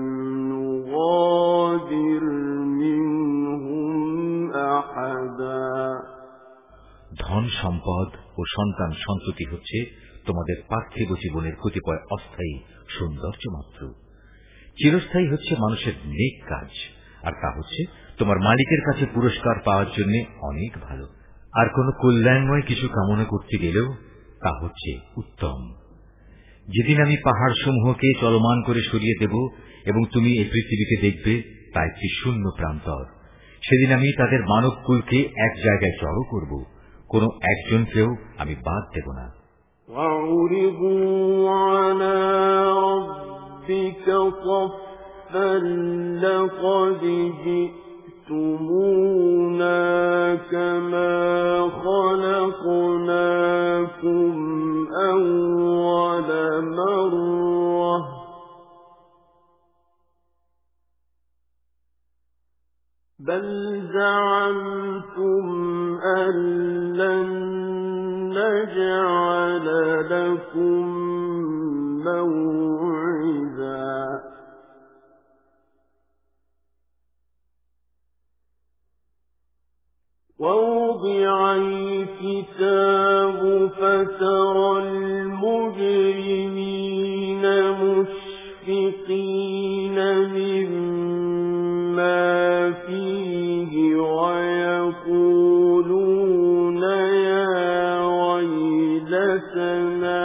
نغادر منهم أحدا ধন সম্পদ ও সন্তান সন্ততি হচ্ছে তোমাদের পার্থিব জীবনের কতিপয় অস্থায়ী সৌন্দর্য মাত্র। চিরস্থায়ী হচ্ছে মানুষের নেক কাজ, আর তা হচ্ছে তোমার মালিকের কাছে পুরস্কার পাওয়ার জন্য অনেক ভালো। আর কোন কল্যাণময় কিছু কামনা করতে গেলেও তা হচ্ছে উত্তম। যেদিন আমি পাহাড় সমূহকে চলমান করে সরিয়ে দেব এবং তুমি এই পৃথিবীকে দেখবে তা একটি শূন্য প্রান্তর, সেদিন আমি তাদের মানব কুলকে এক জায়গায় জড়ো করব, কোন একজনকেও আমি বাদ দেব না। ربك صفا لقد جئتمونا كما خلقناكم أول مرة بل زعمتم أن لن نجعل لكم موعدا ووضع الكتاب فترى المجرمين مشفقين مما فيه ويقولون يا ويلتنا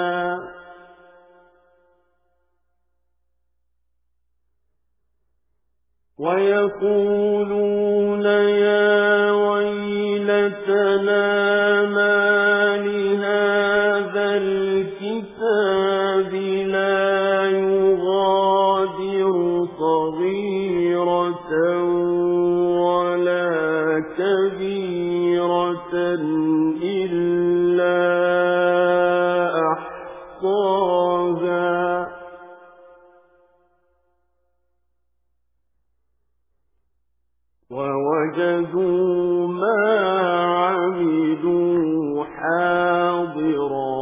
ويقولون يا ويلتنا ما لهذا الكتاب لا يغادر صغيرة ولا كبيرة إلا أحصاها ووجدوا ما عملوا حاضرا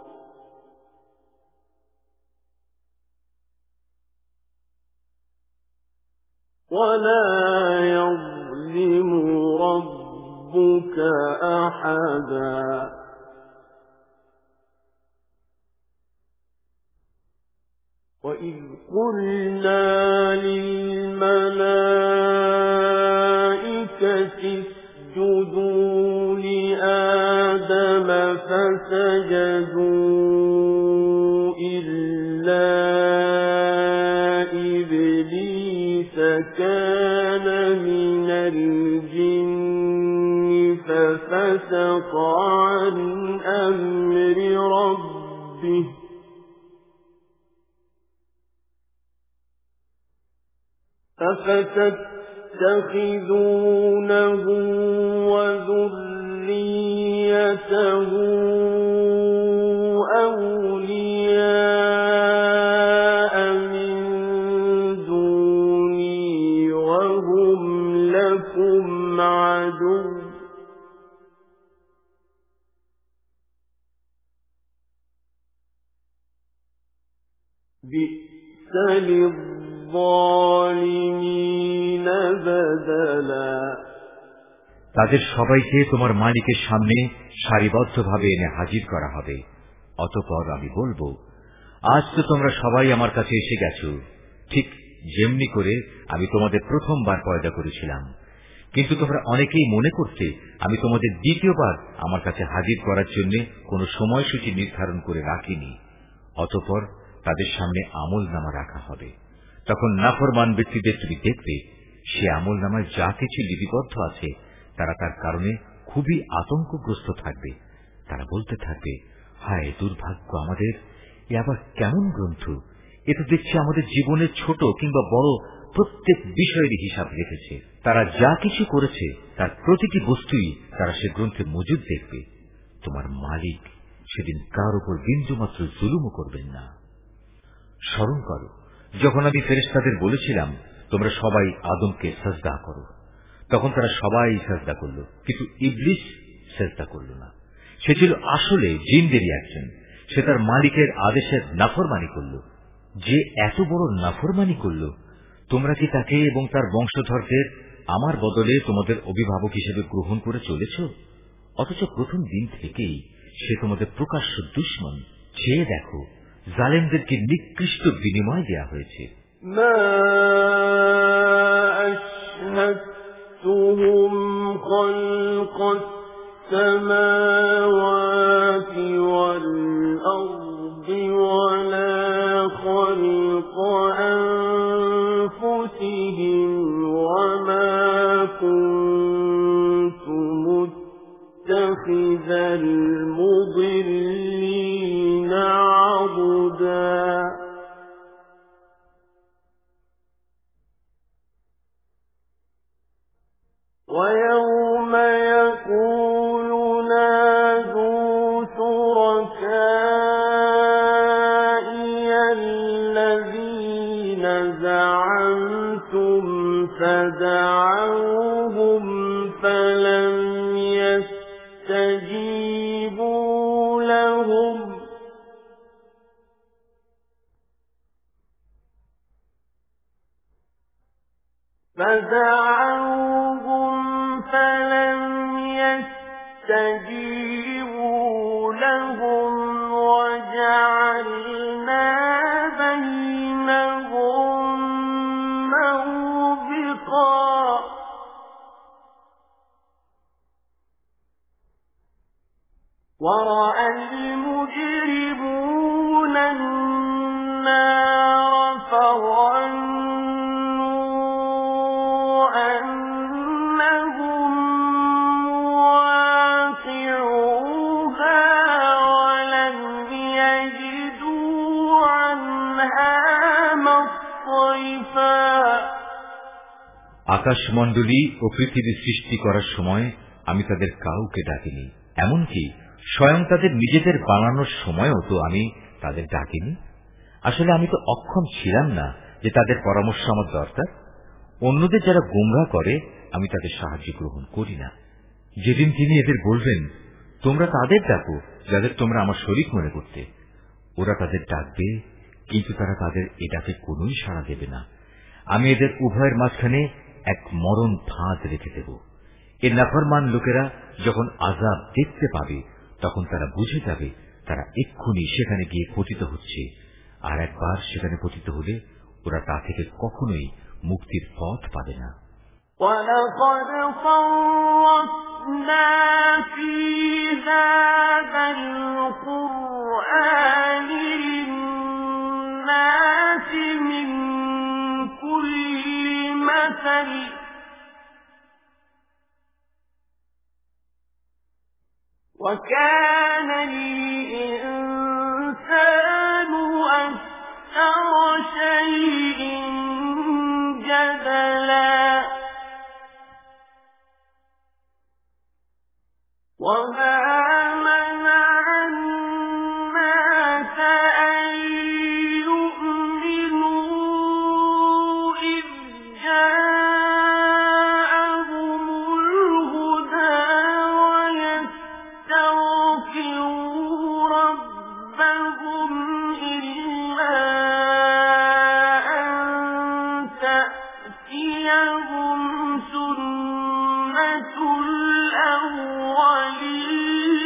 ولا يظلم ربك أحدا وإذ قلنا للملائكة اسجدوا لآدم فسجدوا إلا إبليس كان من الجن ففسق عن أمر ربه أفتتخذونه وذريته أولياء من دوني وهم لكم عدو بئس للظالمين بدلا তাদের সবাইকে তোমার মালিকের সামনে সারিবদ্ধভাবে এনে হাজির করা হবে। অতঃপর আমি বলবো, আজ তো তোমরা সবাই আমার কাছে এসে গেছো, ঠিক যেমনি করে আমি তোমাদের প্রথমবার পয়দা করেছিলাম। কিন্তু তোমরা অনেকেই মনে করতে আমি তোমাদের দ্বিতীয়বার আমার কাছে হাজির করার জন্য কোন সময়সূচি নির্ধারণ করে রাখিনি। অতঃপর তাদের সামনে আমল নামা রাখা হবে। তখন নাফরমান ব্যক্তিদের তুমি দেখবে, সে আমল নামায় যা কিছু লিপিবদ্ধ আছে তারা তার কারণে খুবই আতঙ্কগ্রস্ত থাকবে। তারা বলতে থাকবে, হায় দুর্ভাগ্য আমাদের, এ আবার কেমন গ্রন্থ! এ তো দেখছি আমাদের জীবনের ছোট কিংবা বড় প্রত্যেক বিষয়েরই হিসাব রেখেছে। তারা যা কিছু করেছে তার প্রতিটি বস্তুই তারা সে গ্রন্থে মজুদ দেখবে। তোমার মালিক সেদিন কার উপর বিন্দুমাত্র জুলুমও করবেন না। স্মরণ করো যখন আমি ফেরেশতাদের বলেছিলাম তোমরা সবাই আদমকে সাজদা করো, তখন তারা সবাই সাজদা করল, কিন্তু ইবলিস সাজদা করল না। সে ছিল আসলে জিনদেরই একজন। সে তার মালিকের আদেশের নাফরমানি করল। যে এত বড় নাফরমানি করল, তোমরা কি তাকে এবং তার বংশধরদের আমার বদলে তোমাদের অভিভাবক হিসেবে গ্রহণ করে চলেছ? অথচ প্রথম দিন থেকেই সে তোমাদের প্রকাশ্য দুশমন। চেয়ে দেখো, জালেমদেরকে নিকৃষ্ট বিনিময় দেয়া হয়েছে। মা আশহাদতুহুম খালকাস সামাওয়াতি ওয়াল আরদি ওয়ালা খালকা আনফুসিহিম ওয়া মা কুনতু মুত্তাখিযাল মুদিল্লিনা আবুদা। ويوم يقول نادوا شركائي الذين زعمتم فدعوهم فلم يستجيبوا لهم فدعوهم فلم يستجيبوا لهم وجعلنا بينهم موبقا ورأى المجرمون النار فظنوا أنهم واقعوها ولم يجدوا عنها مصرفا। আকাশমণ্ডলী ও পৃথিবী সৃষ্টি করার সময় আমি তাদের কাউকে ডাকিনি, এমনকি স্বয়ং তাদের নিজেদের বানানোর সময়ও তো আমি তাদের ডাকিনি। আসলে আমি তো অক্ষম ছিলাম না যে তাদের পরামর্শ আমার দরকার। অন্যদের যারা গোমরাহ করে আমি তাদের সাহায্য গ্রহণ করি না। যেদিন তিনি এদের বলবেন তোমরা তাদের ডাকো যাদের তোমরা আমার শরীক মনে করতে, ওরা তাদের ডাকবে, কিন্তু তারা তাদের এ ডাকে কোনই সাড়া দেবে না। আমি এদের উভয়ের মাঝখানে এক মরণ ফাঁদ রেখে দেব। এ নাফরমান লোকেরা যখন আযাব দেখতে পাবে তখন তারা বুঝে যাবে তারা এক্ষুনি সেখানে গিয়ে পতিত হচ্ছে, আর একবার সেখানে পতিত হলে ওরা তা থেকে কখনোই মুক্তির পথ পাবে না। وَلَقَدْ صَرَّفْنَا فِي هَذَا الْقُرْآنِ لِلنَّاسِ مِنْ كُلِّ مَثَلٍ وَكَانَ الْإِنسَانُ أَكْثَرَ شَيْءٍ جَدَلًا وَمَا مَنَعَ النَّاسَ أَن يُؤْمِنُوا إِذْ جَاءَهُمُ الْهُدَى وَيَسْتَغْفِرُوا رَبَّهُمْ إِلَّا أَن تَأْتِيَهُمْ سُنَّةُ الْأَوَّلِينَ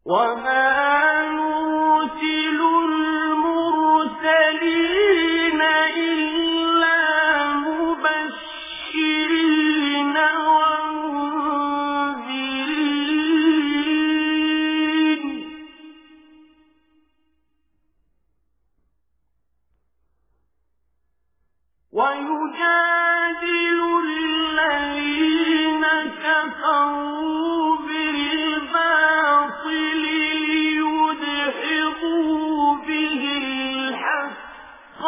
وما نرسل المرسلين إلا مبشرين ومنذرين ويجادل الذين كفروا بالباطل ليدحضوا به الحق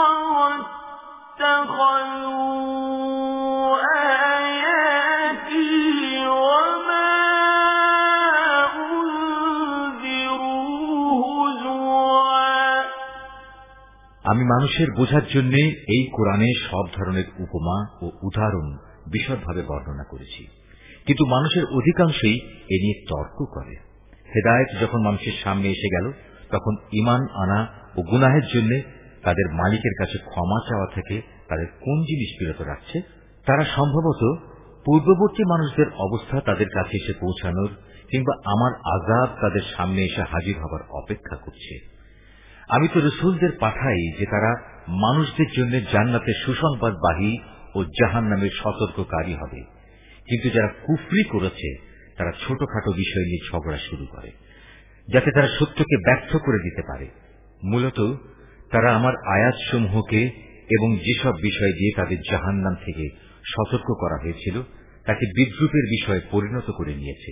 واتخذوا آياتي وما أنذروا هزوا। আমি মানুষের বোঝার জন্য এই কোরআনে সব ধরনের উপমা ও উদাহরণ বিশদভাবে বর্ণনা করেছি, কিন্তু মানুষের অধিকাংশই এ নিয়ে তর্ক করে। হেদায়েত যখন মানুষের সামনে এসে গেল, তখন ঈমান আনা ও গুনাহের জন্য তাদের মালিকের কাছে ক্ষমা চাওয়া থেকে তাদের কোন জিনিস বিরত রাখছে? তারা সম্ভবত পূর্ববর্তী মানুষদের অবস্থা তাদের কাছে এসে পৌঁছানোর কিংবা আমার আযাব তাদের সামনে এসে হাজির হবার অপেক্ষা করছে। আমি তো রাসূলদের পাঠাই যে তারা মানুষদের জন্য জান্নাতের সুসংবাদবাহী ও জাহান্নামের সতর্ককারী হবে, কিন্তু যারা কুফরি করেছে তারা ছোটখাটো বিষয় নিয়ে ঝগড়া শুরু করে, যাতে তারা সত্যকে ব্যর্থ করে দিতে পারে। মূলত তারা আমার আয়াতসমূহকে এবং যেসব বিষয় দিয়ে তাদের জাহান্নাম থেকে সতর্ক করা হয়েছিল তাকে বিদ্রূপের বিষয়ে পরিণত করে নিয়েছে।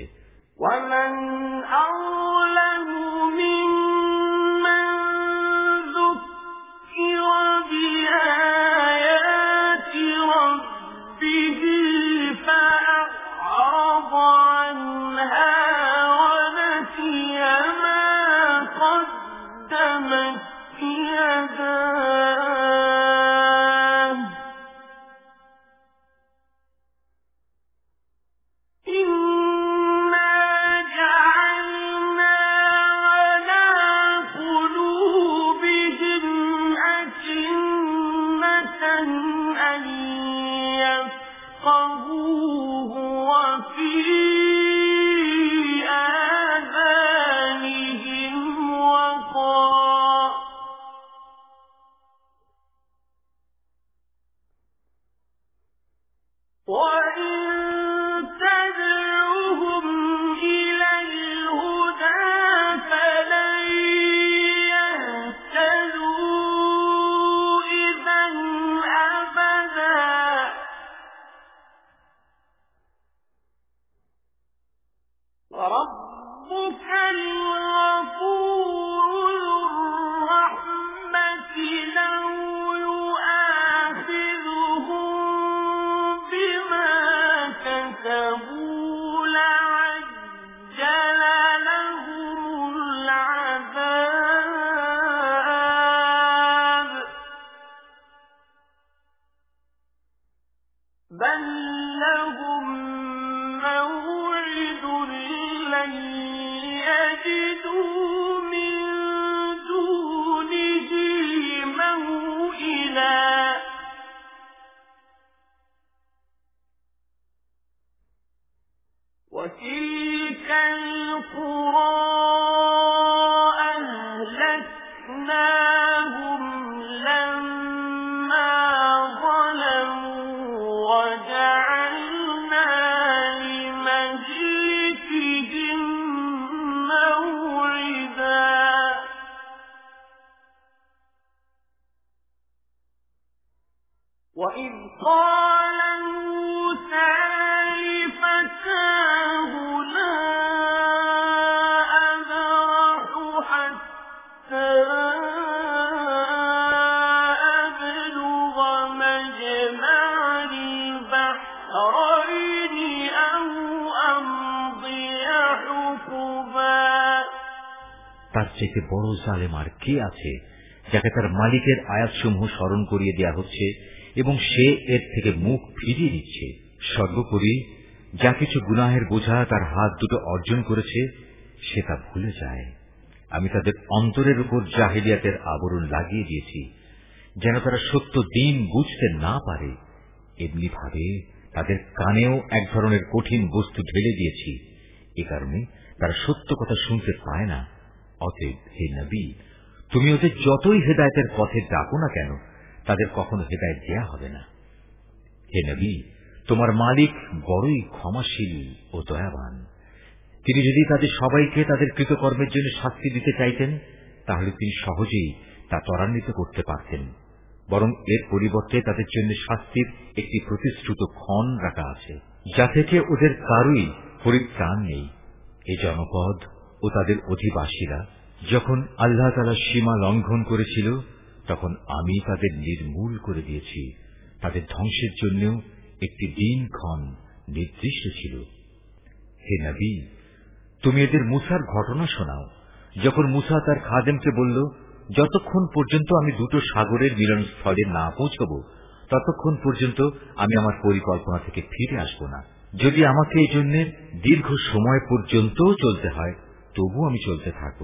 وإذ قال موسى لفتاه لا أبرح حتى أبلغ مجمع البحرين أو أمضي حقبا। তার চেয়ে বড় জালেম আর কে আছে যাকে তার মালিকের আয়াতসমূহ স্মরণ করিয়ে দেয়া হচ্ছে এবং সে এর থেকে মুখ ফিরিয়ে দিচ্ছে। সর্বোপরি যা কিছু গুনাহের বোঝা তার হাত দুটো অর্জন করেছে সে তা ভুলে যায়। আমি তাদের অন্তরের উপর জাহিলিয়াতের আবরণ লাগিয়ে দিয়েছি যেন তারা সত্য দিন বুঝতে না পারে। এমনি ভাবে তাদের কানেও এক ধরনের কঠিন বস্তু ঢেলে দিয়েছি। এ কারণে তারা সত্য কথা শুনতে পায় না। অতএব হে নবী, তুমি ওদের যতই হেদায়েতের পথে ডাকো না কেন, তাদের কখনো হেদায়েত দেয়া হবে না। হে নবী, তোমার মালিক বড়ই ক্ষমাশীল ও দয়াবান। তিনি যদি তাদের সবাইকে তাদের কৃতকর্মের জন্য শাস্তি দিতে চাইতেন, তাহলে তিনি সহজেই তা ত্বরান্বিত করতে পারতেন। বরং এর পরিবর্তে তাদের জন্য শাস্তির একটি প্রতিশ্রুত ক্ষণ রাখা আছে, যা থেকে ওদের কারুই পরিত্রাণ নেই। এই জনপদ ও তাদের অধিবাসীরা যখন আল্লাহ তাআলার সীমা লঙ্ঘন করেছিল, তখন আমি তাদের নির্মূল করে দিয়েছি। তাদের ধ্বংসের জন্যও একটি দিনক্ষণ নির্দিষ্ট ছিল। হে নবী, তুমি এদের মূসার ঘটনা শোনাও। যখন মূসা তার খাদেমকে বলল, যতক্ষণ পর্যন্ত আমি দুটো সাগরের মিলনস্থলে না পৌঁছব, ততক্ষণ পর্যন্ত আমি আমার পরিকল্পনা থেকে ফিরে আসব না। যদি আমাকে এই জন্য দীর্ঘ সময় পর্যন্ত চলতে হয়, তবু আমি চলতে থাকব।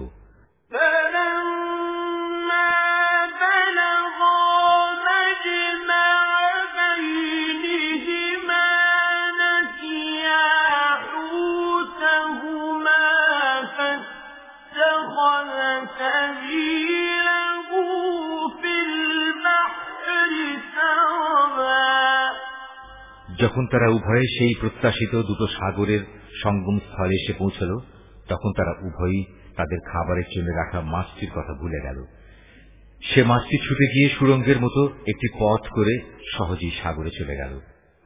যখন তারা উভয়ে সেই প্রত্যাশিত দুটো সাগরের সঙ্গম স্থলে এসে পৌঁছল, তখন তারা উভয়ই তাদের খাবারের জন্য রাখা মাছটির কথা ভুলে গেল। সে মাছটি ছুটে গিয়ে সুড়ঙ্গের মতো একটি পথ করে সহজেই সাগরে চলে গেল।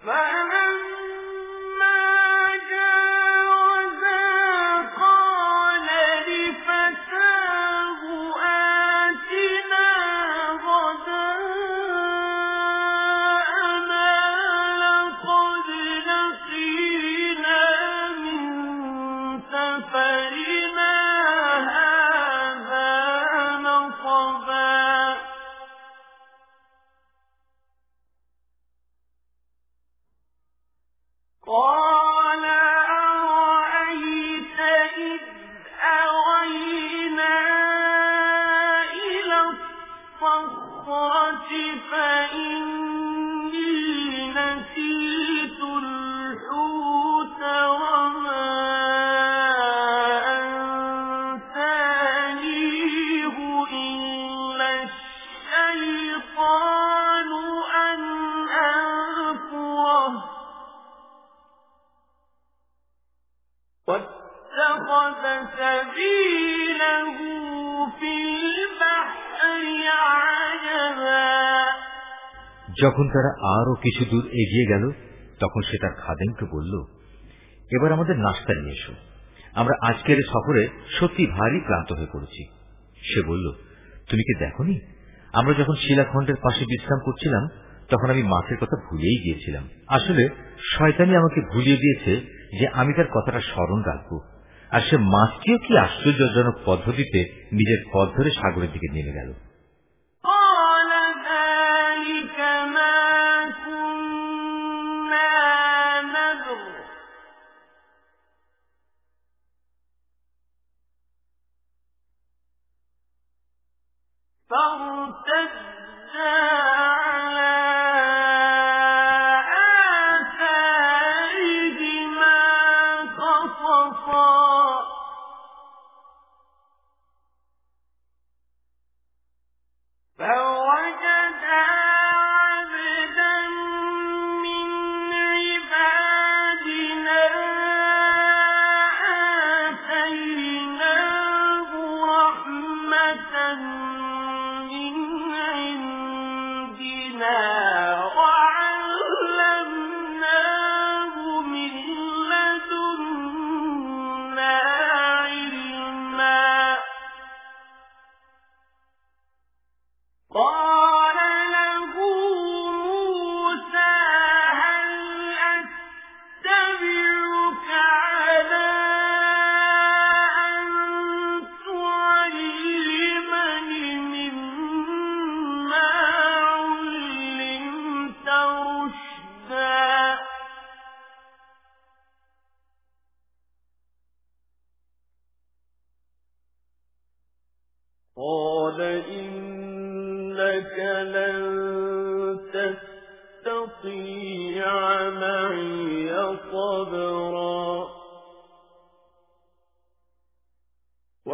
যখন তারা আরো কিছু দূর এগিয়ে গেল, তখন সে তার খাদেমকে বলল, এবার আমাদের নাস্তা নিয়ে এসো। আমরা আজকের সফরে সত্যি ভারী ক্লান্ত হয়ে পড়েছি। সে বলল, তুমি কি দেখোনি, আমরা যখন শিলাখণ্ডের পাশে বিশ্রাম করছিলাম, তখন আমি মাছের কথা ভুলেই গিয়েছিলাম। আসলে শয়তানি আমাকে ভুলিয়ে দিয়েছে যে আমি তার কথাটা স্মরণ রাখব। আর সে মাছটিও কি আশ্চর্যজনক পদ্ধতিতে নিজের পথ ধরে সাগরের দিকে নেমে গেল।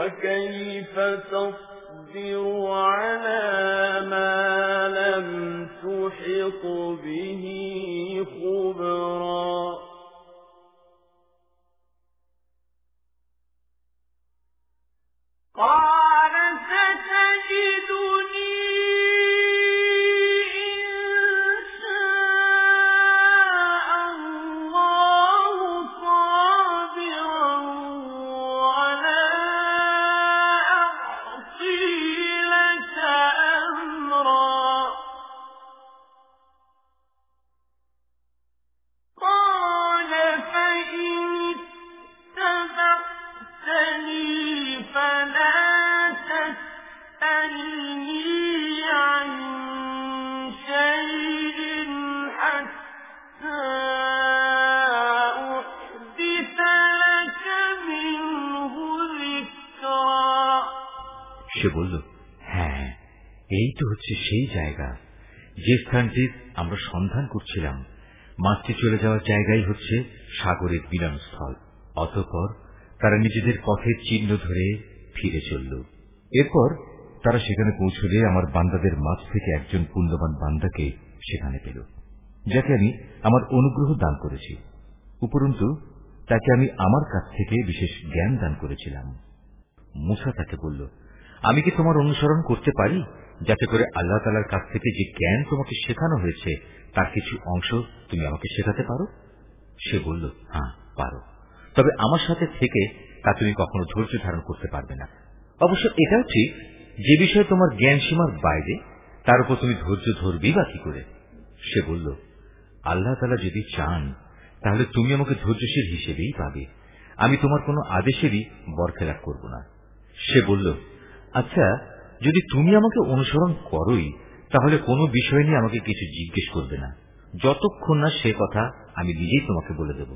وكيف تصبر على ما لم تحط به خبرا قال ستجدني সে বলল, হ্যাঁ, এই তো হচ্ছে সেই জায়গা যে স্থানটির আমরা সন্ধান করছিলাম। মাছটি চলে যাওয়ার জায়গাই হচ্ছে সাগরের মিলনস্থল। অতঃপর তারা নিজেদের পথের চিহ্ন ধরে ফিরে চলল। এরপর তারা সেখানে পৌঁছলে আমার বান্দাদের মাঝ থেকে একজন পুণ্যবান বান্দাকে সেখানে পেল, যাকে আমি আমার অনুগ্রহ দান করেছি। উপরন্তু তাকে আমি আমার কাছ থেকে বিশেষ জ্ঞান দান করেছিলাম। মূসা তাকে বলল, আমি কি তোমার অনুসরণ করতে পারি, যাতে করে আল্লাহ তাআলার কাছ থেকে যে জ্ঞান তোমাকে শেখানো হয়েছে তার কিছু অংশ তুমি আমাকে শেখাতে পারো? সে বলল, হ্যাঁ পারো, তবে আমার সাথে থেকে তা তুমি কখনো ধৈর্য ধারণ করতে পারবে না। অবশ্য এটাও ঠিক, যে বিষয়ে তোমার জ্ঞান সীমার বাইরে তার উপর তুমি ধৈর্য ধরবি বা কি করে? সে বলল, আল্লাহ তাআলা যদি চান তাহলে তুমি আমাকে ধৈর্যশীল হিসেবেই পাবে। আমি তোমার কোনো আদেশেরই বরখেলাপ করব না। সে বলল, আচ্ছা, যদি তুমি আমাকে অনুসরণ করোই তাহলে কোনো বিষয় নিয়ে আমাকে কিছু জিজ্ঞেস করবে না, যতক্ষণ না সে কথা আমি নিজেই তোমাকে বলে দেব।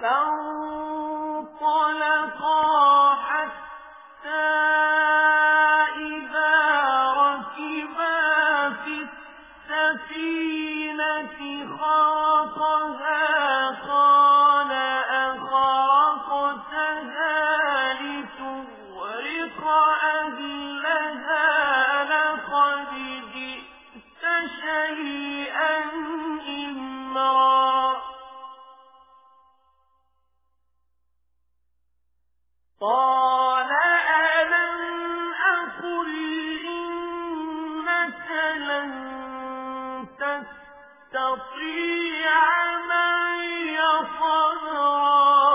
قال ألم أقل إنك لن تستطيع معي صبرا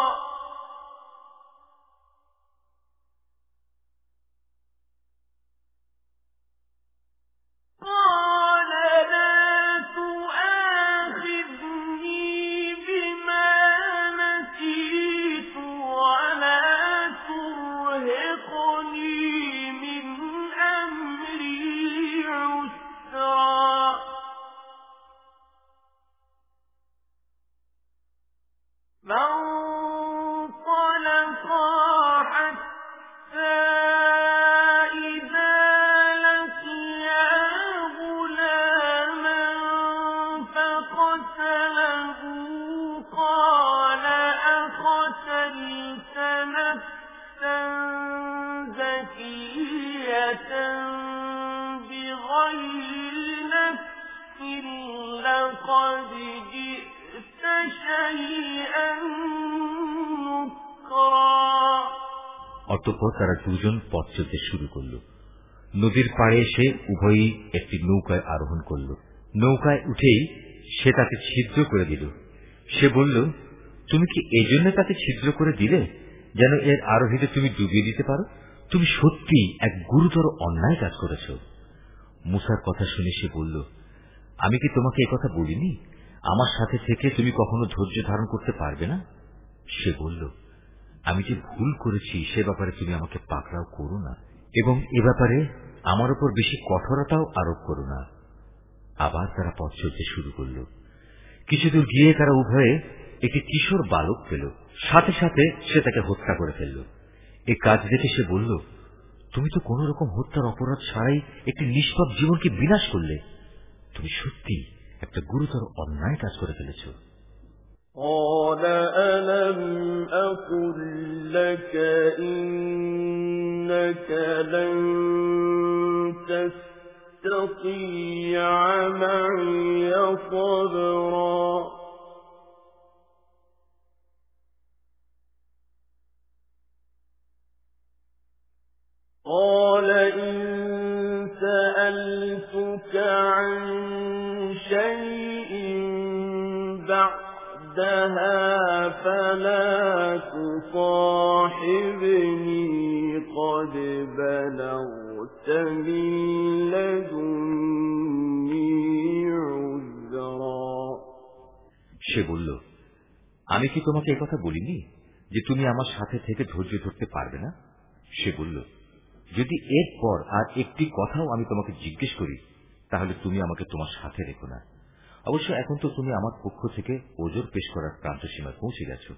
قال لا تؤاخذني بما نسيت ولا ترهقني من أمري عسرا فانطلقا حتى إذا لقيا غلاما فقتله قال أقتلت نفسا زكية بغير نفس لقد جئت شيئا نكرا অতঃপর তারা দুজন পথ চলতে শুরু করল। নদীর পাড়ে এসে উভয়ই একটি নৌকায় আরোহণ করল। নৌকায় উঠেই সে তাকে ছিদ্র করে দিল। সে বলল, তুমি কি এজন্য তাকে ছিদ্র করে দিলে যেন এর আরোহীদের তুমি ডুবিয়ে দিতে পারো? তুমি সত্যি এক গুরুতর অন্যায় কাজ করেছ। মূসার কথা শুনে সে বলল, আমি কি তোমাকে একথা বলিনি আমার সাথে থেকে তুমি কখনো ধৈর্য ধারণ করতে পারবে না? সে বলল, আমি যে ভুল করেছি সে ব্যাপারে তুমি আমাকে পাকড়াও করো না, এবং এ ব্যাপারে আমার উপর বেশি কঠোরতাও আরোপ করো না। আবার তারা পথ চলতে শুরু করল। কিছুদূর গিয়ে তারা উভয়ে একটি কিশোর বালক পেল। সাথে সাথে সে তাকে হত্যা করে ফেলল। এই কাজ দেখে সে বলল, তুমি তো কোন রকম হত্যার অপরাধ ছাড়াই একটি নিষ্পাপ জীবনকে বিনাশ করলে। তুমি সত্যি একটা গুরুতর অন্যায় কাজ করে ফেলেছ। قال ألم أقل لك إنك لن تستطيع معي صبرا قال إن سألتك عن شيء بعدها فلا تصاحبني قد بلغت من لدني عذرا সে বলল, আমি কি তোমাকে একথা বলিনি যে তুমি আমার সাথে থেকে ধৈর্য ধরতে পারবে না? সে বলল, যদি এরপর আর একটি কথাও আমি তোমাকে জিজ্ঞেস করি তাহলে তুমি আমাকে তোমার সাথে রেখো না। অবশ্য এখন তো তুমি আমার পক্ষ থেকে ওজর পেশ করার প্রান্ত সীমায় পৌঁছে গেছো।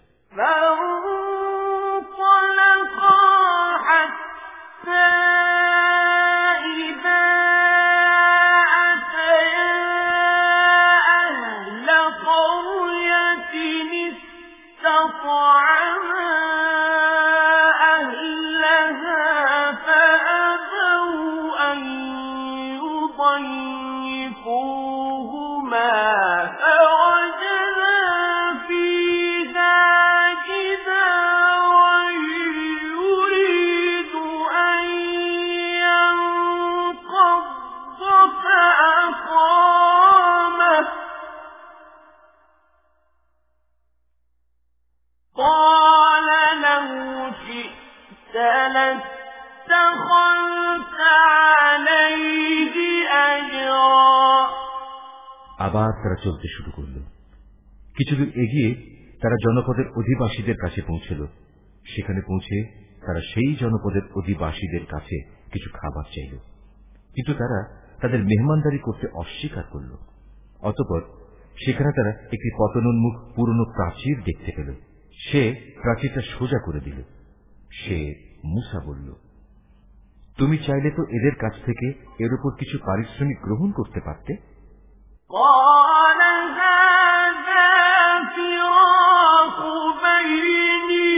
আবার তারা চলতে শুরু করল। কিছুদূর এগিয়ে তারা জনপদের অধিবাসীদের কাছে পৌঁছল। সেখানে পৌঁছে তারা সেই জনপদের অধিবাসীদের কাছে কিছু খাবার চাইল, কিন্তু তারা তাদের মেহমানদারি করতে অস্বীকার করল। অতঃপর সেখানে তারা একটি পতনোন্মুখ পুরনো প্রাচীর দেখতে পেল। সে প্রাচীরটা সোজা করে দিল। সে মূসা বলল, তুমি চাইলে তো এদের কাছ থেকে এর উপর কিছু পারিশ্রমিক গ্রহণ করতে পারতে। قال هذا فراق بيني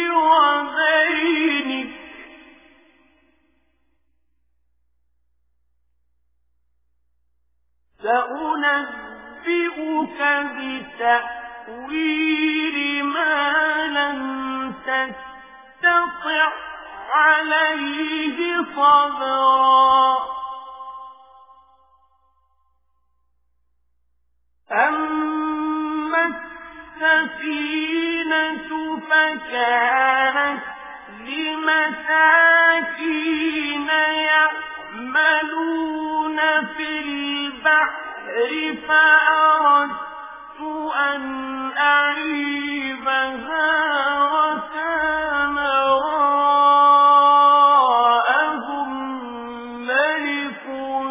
وبينك سأنبئك بتأويل ما لم تستطع عليه صبرا أما السفينة فكانت لمساكين يعملون في البحر فأردت أن أعيبها وكان وراءهم ملك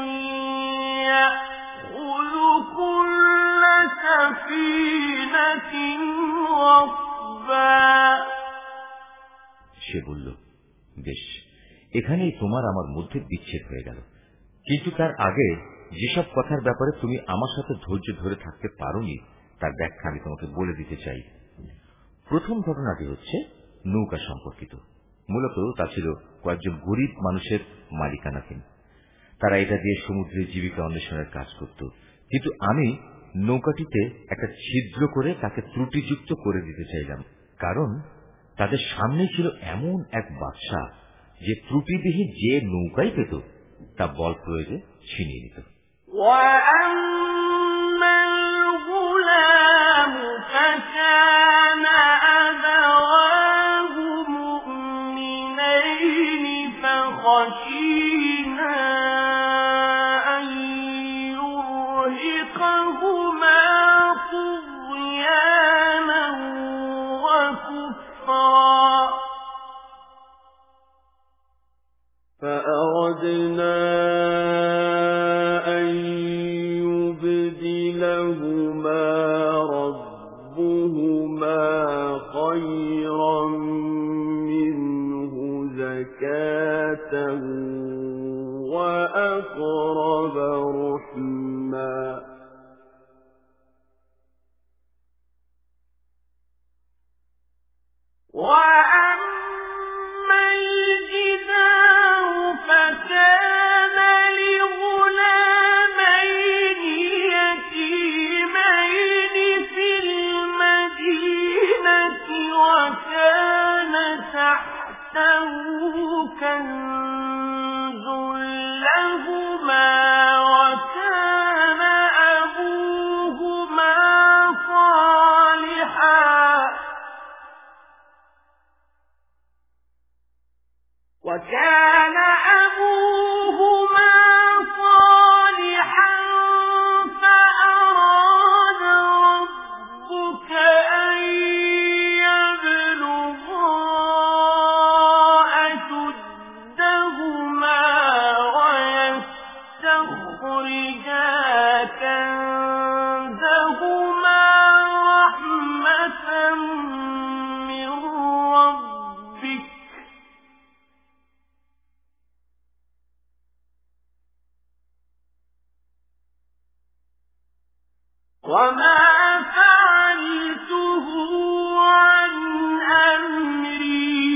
يأخذ كل سفينة غصبا সে বলল, বেশ, এখানেই তোমার আমার মধ্যে বিচ্ছেদ হয়ে গেল। কিন্তু তার আগে যেসব কথার ব্যাপারে তুমি আমার সাথে ধৈর্য ধরে থাকতে পারোনি তার ব্যাখ্যা আমি তোমাকে বলে দিতে চাই। প্রথম ঘটনাটি হচ্ছে নৌকা সম্পর্কিত। মূলত তা ছিল কয়েকজন গরিব মানুষের মালিকানাধীন। তারা এটা দিয়ে সমুদ্রে জীবিকা অন্বেষণের কাজ করত, কিন্তু আমি নৌকাটিতে একটা ছিদ্র করে তাকে ত্রুটিযুক্ত করে দিতে চাইলাম, কারণ তাদের সামনে ছিল এমন এক বাদশা যে ত্রুটিবিহীন যে নৌকাই পেত তা বল প্রয়োগে ছিনিয়ে নিত। فأردنا أن يبدلهما ربهما خيرا منه زكاة وأقرب رحما تحته كنز لهما وكان أبوهما صالحا وكان أبوهما صالحا فأراد ربك أن يبلغا أشدهما ويستخرجا كنزهما رحمة من ربك وما فعلته عن أمري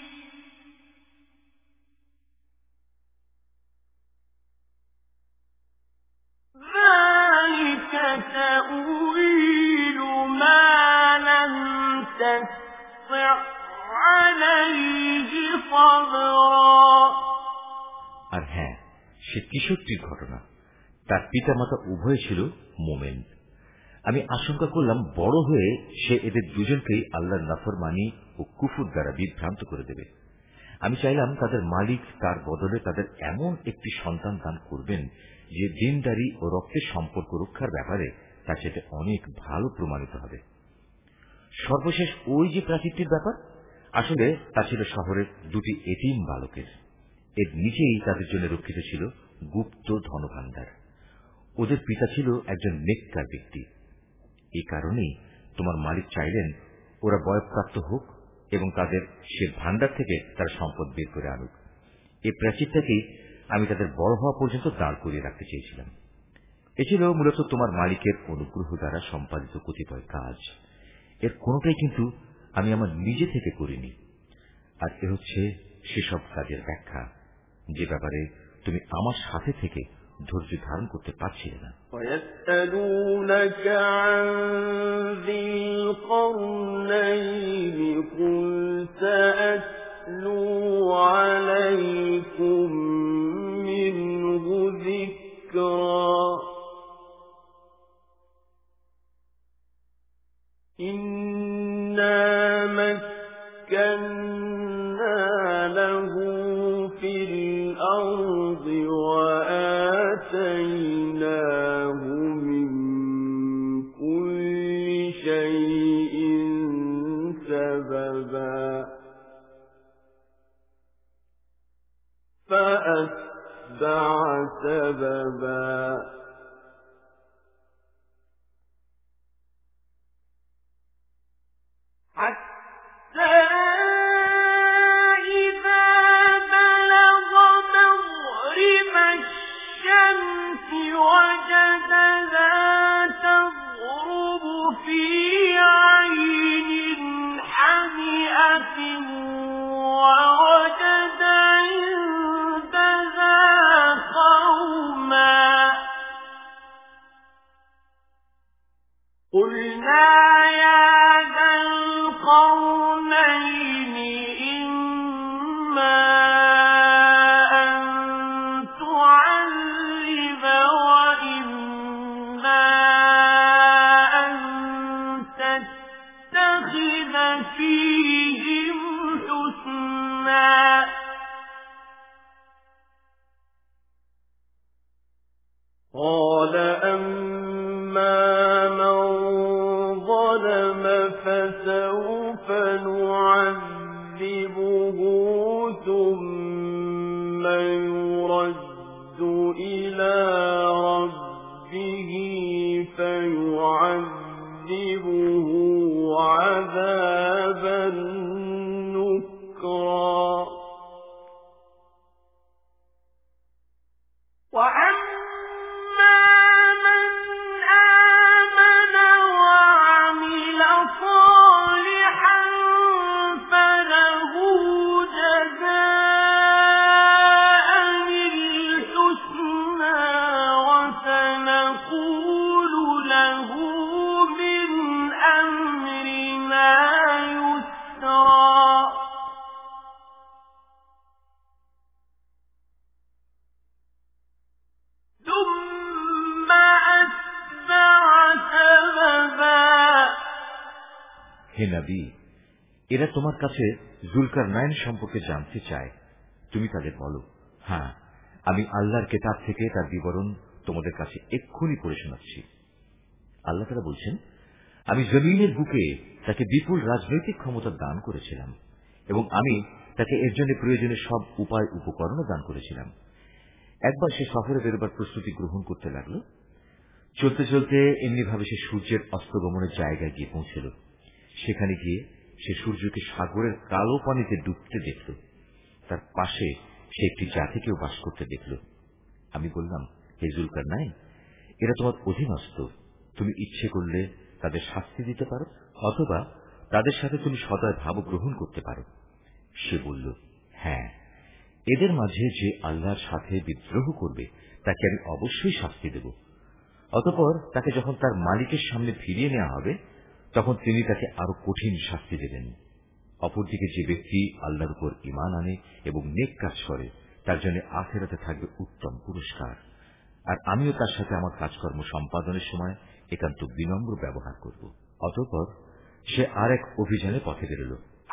ذلك تأويل ما لم تستطع عليه صبرا আর হ্যাঁ, সে কিশোরটির ঘটনা। তার পিতামাতা উভয় ছিল মোমেন। আমি আশঙ্কা করলাম বড় হয়ে সে এদের দুজনকেই আল্লাহর নাফরমানি ও কুফর দ্বারা বিভ্রান্ত করে দেবে। আমি চাইলাম তাদের মালিক তার বদলে তাদের এমন একটি সন্তান দান করবেন যে দিনদারি ও রক্তের সম্পর্ক রক্ষার ব্যাপারে তার সাথে অনেক ভালো প্রমাণিত হবে। সর্বশেষ ওই যে প্রাচীরটির ব্যাপার, আসলে তা ছিল শহরের দুটি এতিম বালকের। এর নিচেই তাদের জন্য রক্ষিত ছিল গুপ্ত ধনভাণ্ডার। ওদের পিতা ছিল একজন নেককার ব্যক্তি। এই কারণেই তোমার মালিক চাইলেন ওরা বয়ঃপ্রাপ্ত হোক এবং তাদের সে ভাণ্ডার থেকে তার সম্পদ বের করে আনুক। এই প্রাচীরটাকেই আমি তাদের বড় হওয়া পর্যন্ত দাঁড় করিয়ে রাখতে চেয়েছিলাম। এ ছিল মূলত তোমার মালিকের অনুগ্রহ দ্বারা সম্পাদিত কতিপয় কাজ। এর কোনটাই কিন্তু আমি আমার নিজে থেকে করিনি। আর এ হচ্ছে সেসব কাজের ব্যাখ্যা যে ব্যাপারে তুমি আমার সাথে থেকে ধৈর্য ধারণ করতে পারছিলে না। وَيَسْأَلُونَكَ عَنْ ذِي الْقَرْنَيْنِ قُلْ سَأَتْلُو عَلَيْكُمْ مِنْهُ ذِكْرًا إِنَّا مَكَّنَّا لَهُ فِي الْأَرْضِ وَآتَيْنَاهُ مِنْ كُلِّ شَيْءٍ سَبَبًا فَأَتْبَعَ سَبَبًا حَتَّى وجدها تغرب في عين حمئة ووجد عندها قوما قلنا يا ذا القرنين إما فيهم حسنا قال أما من ظلم فسوف نعذبه ثم يرد إلى ربه فيعذبه عذابا نكرا وأما من آمن وعمل صالحا فله جزاء الحسنى وسنقول له من أمره হে নবী, এরা তোমার কাছে যুলকারনাইন সম্পর্কে জানতে চায়। তুমি তাদের বলো, হ্যাঁ, আমি আল্লাহর কিতাব থেকে তার বিবরণ তোমাদের কাছে এক্ষুনি পড়ে শোনাচ্ছি। আল্লাহ তাআলা বলছেন, আমি জমিনের বুকে তাকে বিপুল রাজনৈতিক ক্ষমতা দান করেছিলাম এবং আমি তাকে এর জন্য প্রয়োজনীয় সব উপায় উপকরণও দান করেছিলাম। একবার সে শহরে বেরোবার প্রস্তুতি গ্রহণ করতে লাগল। চলতে চলতে এমনিভাবে সে সূর্যের অস্তগমনের জায়গায় গিয়ে পৌঁছল। সেখানে গিয়ে সে সূর্যকে সাগরের কালো পানিতে ডুবতে দেখল। তার পাশে সে একটি জাতিকেও বাস করতে দেখল। আমি বললাম, হে যুলকারনাইন, এরা তোমার অধীনস্থ। তুমি ইচ্ছে করলে তাদের শাস্তি দিতে পারো, অথবা তাদের সাথে তুমি সদয় ভাব গ্রহণ করতে পারো। সে বলল, হ্যাঁ, এদের মাঝে যে আল্লাহর সাথে বিদ্রোহ করবে তাকে আমি অবশ্যই শাস্তি দেব। অতঃপর তাকে যখন তার মালিকের সামনে ফিরিয়ে নেওয়া হবে, তখন তিনি তাকে আরো কঠিন শাস্তি দেবেন। অপরদিকে যে ব্যক্তি আল্লাহর উপর ঈমান আনে এবং নেক কাজ করে, তার জন্য আখিরাতে থাকবে উত্তম পুরস্কার। আর আমিও তার সাথে আমার কাজকর্ম সম্পাদনের সময় একান্ত বিনম্র ব্যবহার করব। অতঃপর সে আর এক অভিযানে পথে বেরোল।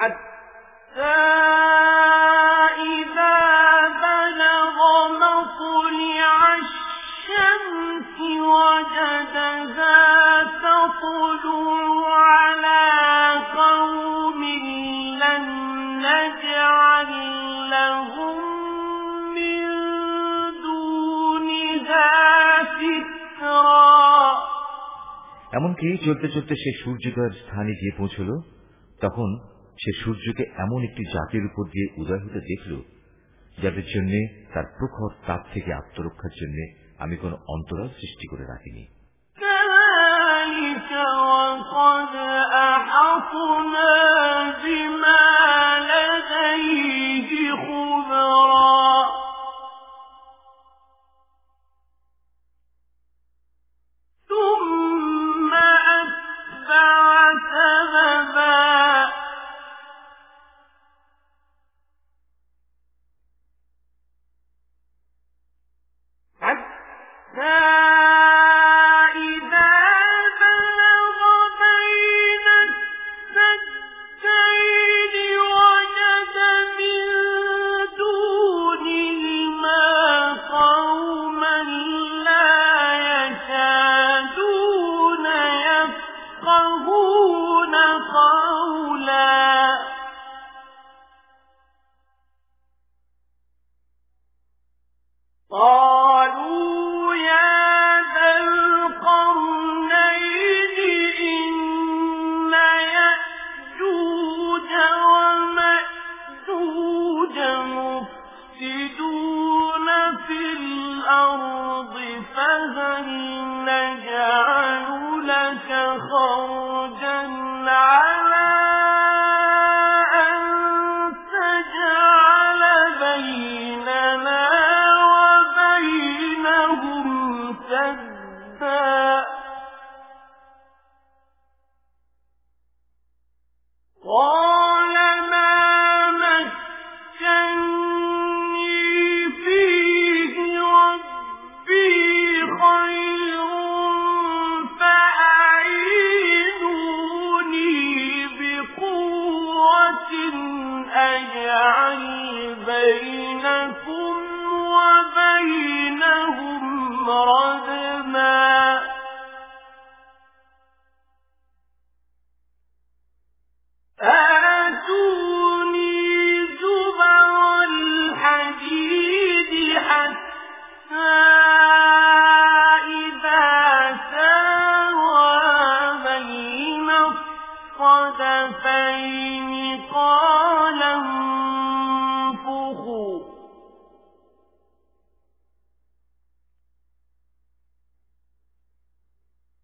এমনকি চলতে চলতে সে সূর্যোদয়ের স্থানে গিয়ে পৌঁছল। তখন সে সূর্যকে এমন একটি জাতির উপর দিয়ে উদয় হতে দেখল, যাদের জন্য তার প্রখর তাপ থেকে আত্মরক্ষার জন্য আমি কোন অন্তরাল সৃষ্টি করে রাখিনি।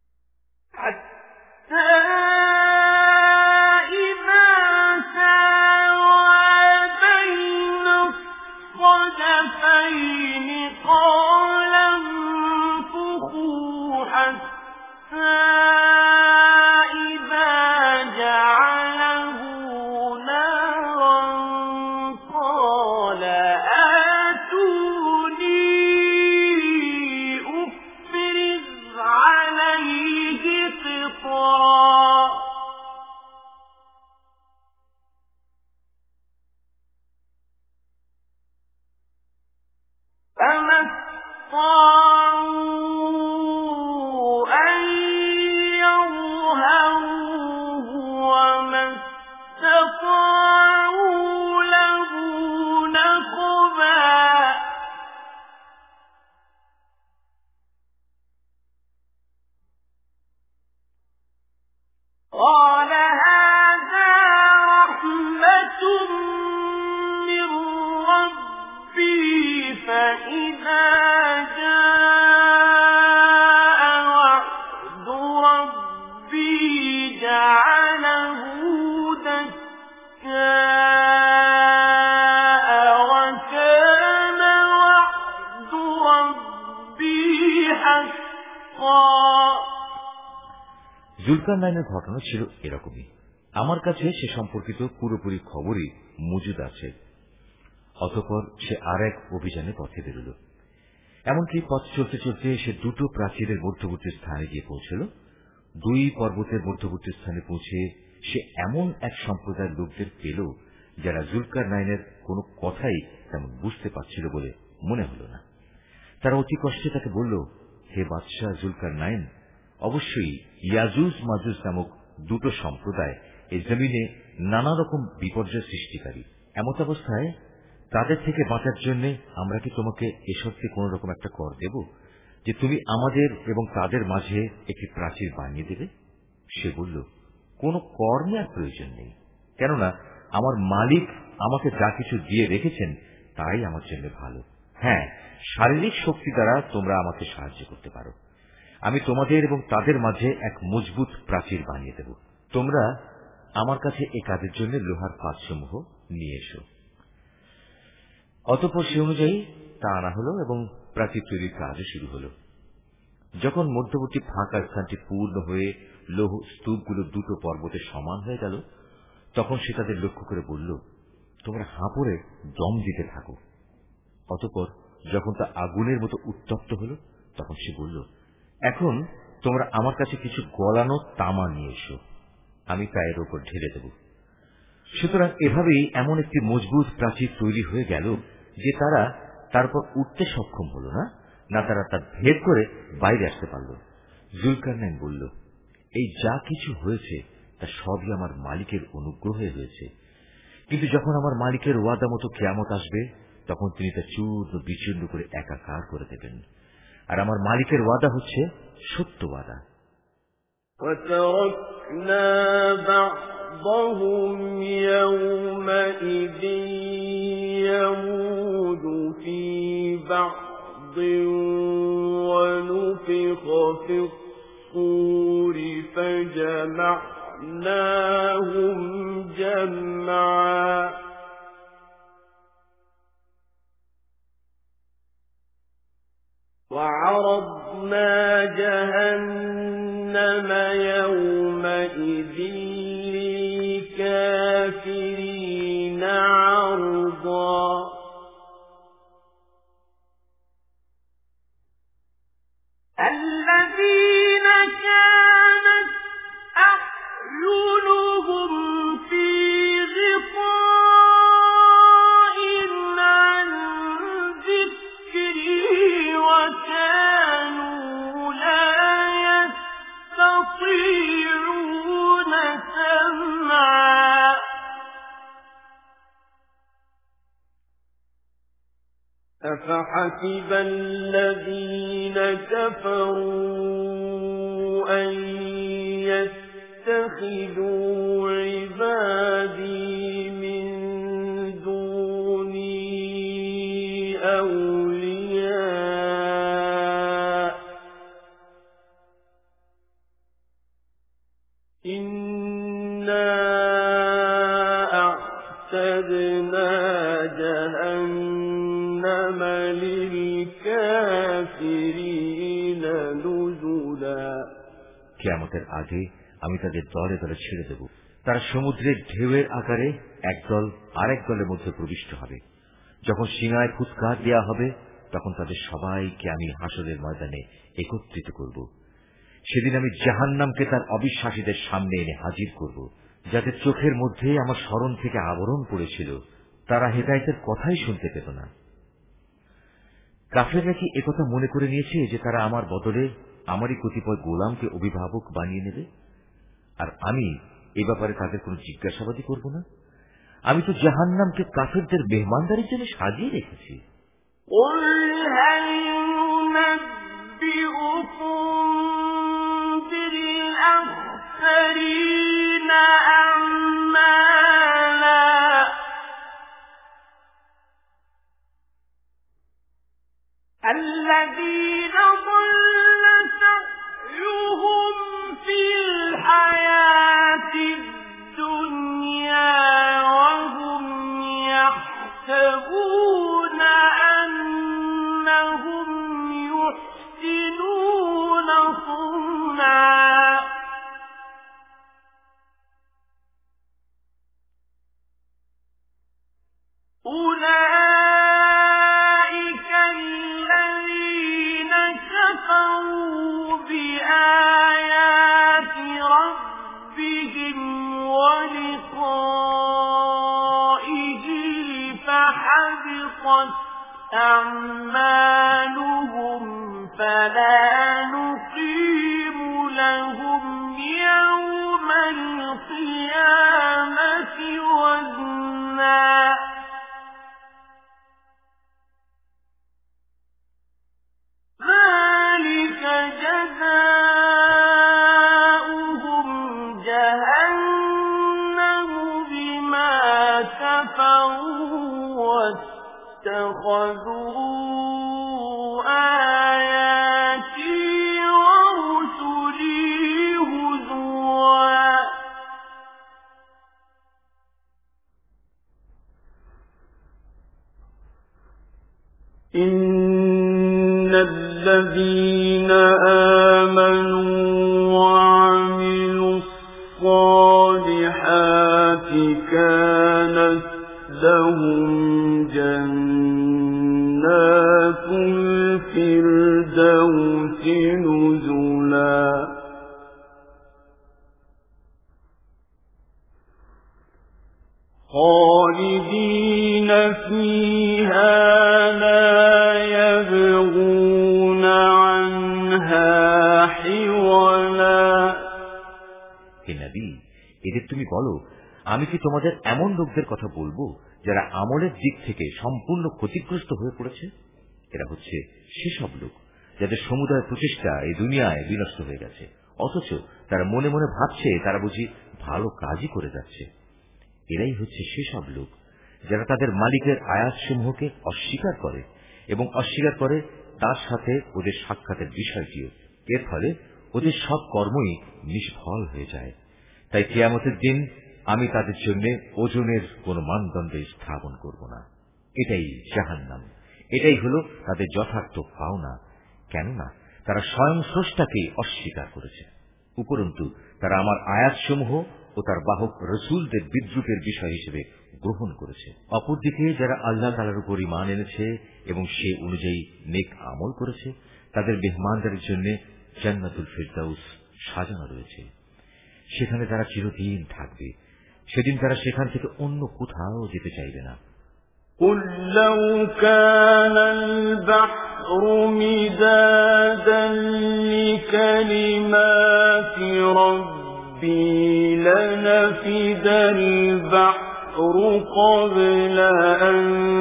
حتى إذا ساوى إذا جاء وعد ربي جعله دكاء وكان وعد ربي حقا। জুলকারনাইনের ঘটনা ছিল এরকমই। আমার কাছে সে সম্পর্কিত পুরোপুরি খবরই মজুদ আছে। অতঃপর সে আর এক অভিযানে পথে বেরোল। এমনকি পথ চলতে চলতে সে দুটো প্রাচীরের মধ্যবর্তী স্থানে গিয়ে পৌঁছল। দুই পর্বতের মধ্যবর্তী স্থানে পৌঁছে সে এমন এক সম্প্রদায়ের লোকদের পেল যারা জুলকারনাইনের কোন কথাই তেমন বুঝতে পারছিল বলে মনে হল না। তারা অতি কষ্টে তাকে বলল, হে বাদশাহ জুলকারনাইন, অবশ্যই ইয়াজুজ মাজুজ নামক দুটো সম্প্রদায় এই জমিনে নানা রকম বিপর্যয় সৃষ্টিকারী। এমত অবস্থায় তাদের থেকে বাঁচার জন্য আমরা কি তোমাকে এ সত্যি কোন রকম একটা কর দেব যে তুমি আমাদের এবং তাদের মাঝে একটি প্রাচীর বানিয়ে দেবে? সে বলল, কোন কর নেওয়ার প্রয়োজন নেই, কেননা আমার মালিক আমাকে যা কিছু দিয়ে রেখেছেন তাই আমার জন্য ভালো। হ্যাঁ, শারীরিক শক্তি দ্বারা তোমরা আমাকে সাহায্য করতে পারো। আমি তোমাদের এবং তাদের মাঝে এক মজবুত প্রাচীর বানিয়ে দেব। তোমরা আমার কাছে এই কাজের জন্য লোহার পাতসমূহ নিয়ে এসো। অতঃপর সে অনুযায়ী তা আনা হল এবং প্রাচীর তৈরির কাজও শুরু হল। যখন মধ্যবর্তী ফাঁকা স্থানটি পূর্ণ হয়ে লৌহ স্তূপগুলো দুটো পর্বতে সমান হয়ে গেল, তখন সে তাদের লক্ষ্য করে বলল, তোমরা হাঁপড়ে দম দিতে থাকো। অতঃপর যখন তা আগুনের মতো উত্তপ্ত হল, তখন সে বলল, এখন তোমরা আমার কাছে কিছু গলানো তামা নিয়ে এসো, আমি তা এর ওপর ঢেলে দেব। সুতরাং এভাবেই এমন একটি মজবুত প্রাচীর তৈরি হয়ে গেল যে তারা তারপর উঠতে সক্ষম হল না, না তারা তা ভেদ করে বাইরে আসতে পারল। জুলকারনাইন বলল, এই যা কিছু হয়েছে তা সবই আমার মালিকের অনুগ্রহে হয়েছে, কিন্তু যখন আমার মালিকের ওয়াদা মতো কিয়ামত আসবে তখন তিনি তা চূর্ণ বিচূর্ণ করে একাকার করে দেবেন। আর আমার মালিকের ওয়াদা হচ্ছে সত্য ওয়াদা। وَتَرَكْنَا بَعْضَهُمْ يَوْمَئِذٍ يَمُوجُ فِي بَعْضٍ وَنُفِخَ فِي الصُّورِ فَجَمَعْنَاهُمْ جَمْعًا وَعَرَضْنَا جَهَنَّمَ يَوْمَئِذٍ لِلْكَافِرِينَ عَرْضًا الَّذِينَ كَانَتْ أَعْيُنُهُمْ فِي غِطَاءٍ عَن ذِكْرِي وَكَانُوا لَا يَسْتَطِيعُونَ سَمْعًا أَفَحَسِبَ الَّذِينَ كَفَرُوا أَن يَتَّخِذُوا عِبَادِي مِن دُونِي أَوْلِيَاءَ إِنَّا أَعْتَدْنَا جَهَنَّمَ لِلْكَافِرِينَ نُزُلًا কিয়ামতের আগে আমি তাদের দলে দলে ছেড়ে দেব। তারা সমুদ্রের ঢেউয়ের আকারে একদল আরেক দলের মধ্যে প্রবিষ্ট হবে। যখন সিনায় ফুৎকার দেওয়া হবে তখন তাদের সবাইকে আমি হাসরের ময়দানে একত্রিত করব। সেদিন আমি জাহান্নামকে তার অবিশ্বাসীদের সামনে এনে হাজির করব, যাদের চোখের মধ্যে আমার স্মরণ থেকে আবরণ পড়েছিল। তারা হেদায়েতের কথাই শুনতে পেত না। কাফেররা কি একথা মনে করে নিয়েছে যে তারা আমার বদলে আমারই কতিপয় গোলামকে অভিভাবক বানিয়ে নেবে, আর আমি এ ব্যাপারে তাদের কোন জিজ্ঞাসাবাদই করব না? আমি তো জাহান্নামকে কাফেরদের মেহমানদারির জন্য সাজিয়ে রেখেছি। الذين ضل سعيهم في الحياة الدنيا وهم يحسبون أنهم يحسنون صنعا أولئك الذين كفروا بآيات ربهم ولقائه فحبطت أعمالهم فلا نقيم لهم يوم القيامة وزنا ذلك جزاؤهم جهنم بما كفروا واتخذوا آياتي ورسلي هزوا إن الذين آمنوا وعملوا الصالحات كانت لهم جنات الفردوس نزلا خالدين فيها لا يبغون عنها حولا হে নবী, এদের তুমি বলো, আমি কি তোমাদের এমন লোকদের কথা বলবো যারা আমলের দিক থেকে সম্পূর্ণ ক্ষতিগ্রস্ত হয়ে পড়েছে? এরা হচ্ছে সেসব লোক যাদের সমুদায় প্রচেষ্টা এই দুনিয়ায় বিনষ্ট হয়ে গেছে, অথচ তারা মনে মনে ভাবছে তারা বুঝি ভালো কাজই করে যাচ্ছে। এরাই হচ্ছে সেসব লোক যারা তাদের মালিকের আয়াতসমূহকে অস্বীকার করে এবং অস্বীকার করে তার সাথে ওদের সাক্ষাতের বিষয়টিও। এর ফলে ওদের সব কর্মই নিষ্ফল হয়ে যায়। তাই কিয়ামতের দিন আমি তাদের জন্য ওজনের কোন মানদণ্ড স্থাপন করব না। এটাই জাহান্নাম, এটাই হল তাদের যথার্থ পাওনা। কেননা তারা স্বয়ং স্রষ্টাকে অস্বীকার করেছে, উপরন্তু তারা আমার আয়াতসমূহ ও তার বাহক রসুলদের বিদ্রুপের বিষয় হিসেবে গ্রহণ করেছে। অপরদিকে যারা আল্লাহ তাআলার উপর ঈমান এনেছে এবং সে অনুযায়ী নেক আমল করেছে, তাদের মেহমানদারির জন্য জান্নাতুল ফিরদাউস সাজানো রয়েছে। সেখানে তারা চিরদিন থাকবে। সেদিন তারা সেখান থেকে অন্য কোথাও যেতে চাইবে না। قُل لَّوْ كَانَ الْبَحْرُ مِدَادًا لِّكَلِمَاتِ رَبِّي لَنَفِدَ الْبَحْرُ قَبْلَ أَن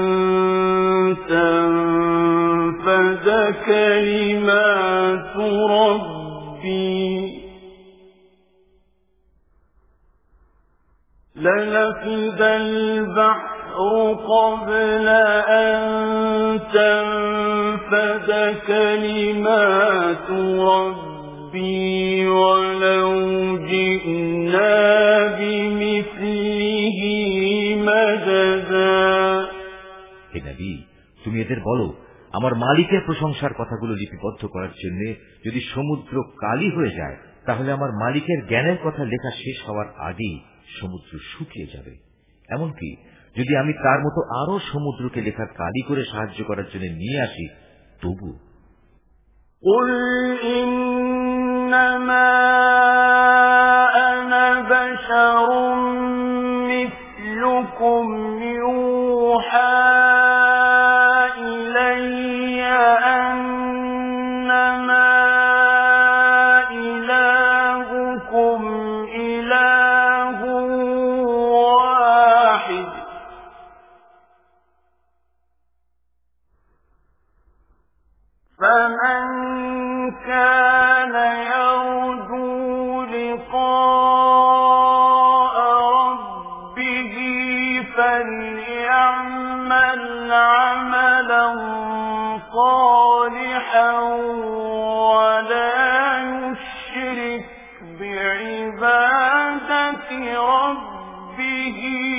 تَنفَدَ كَلِمَاتُ رَبِّي لَنَفِدَ الْبَحْرُ قبل أن تنفد كلمات ربي ولو جئنا بمثله مددا হে নবী, তুমি এদের বলো, আমার মালিকের প্রশংসার কথাগুলো লিপিবদ্ধ করার জন্য যদি সমুদ্র কালি হয়ে যায়, তাহলে আমার মালিকের জ্ঞানের কথা লেখা শেষ হওয়ার আগেই সমুদ্র শুকিয়ে যাবে। এমনকি যদি আমি তার মতো আরো সমুদ্রকে লেখার কালি করে সাহায্য করার জন্য নিয়ে আসি, তবু قُلْ إِنَّمَا أَنَا بَشَرٌ مِثْلُكُمْ يُوحَى إِلَيَّ أَنَّمَا إِلَٰهُكُمْ إِلَٰهٌ وَاحِدٌ فَمَن كَانَ يَرْجُو لِقَاءَ رَبِّهِ فَلْيَعْمَلْ عَمَلًا صَالِحًا شيئا ولا يشرك بعبادة ربه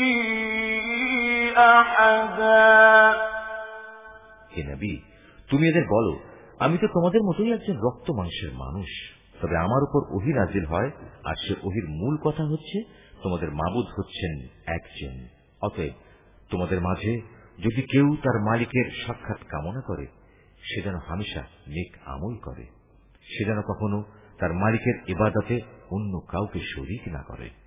أحدا হে নবী, তুমি এদের বলো, আমি তো তোমাদের মতোই একজন রক্ত মাংসের মানুষ, তবে আমার উপর ওহী নাজিল হয়, আর সে ওহীর মূল কথা হচ্ছে তোমাদের মাবুদ হচ্ছেন একজন। অতএব তোমাদের মাঝে যদি কেউ তার মালিকের সাক্ষাৎ কামনা করে, সে যেন হামেশা নেক আমল করে, সে যেন কখনো তার মালিকের ইবাদতে অন্য কাউকে শরীক না করে।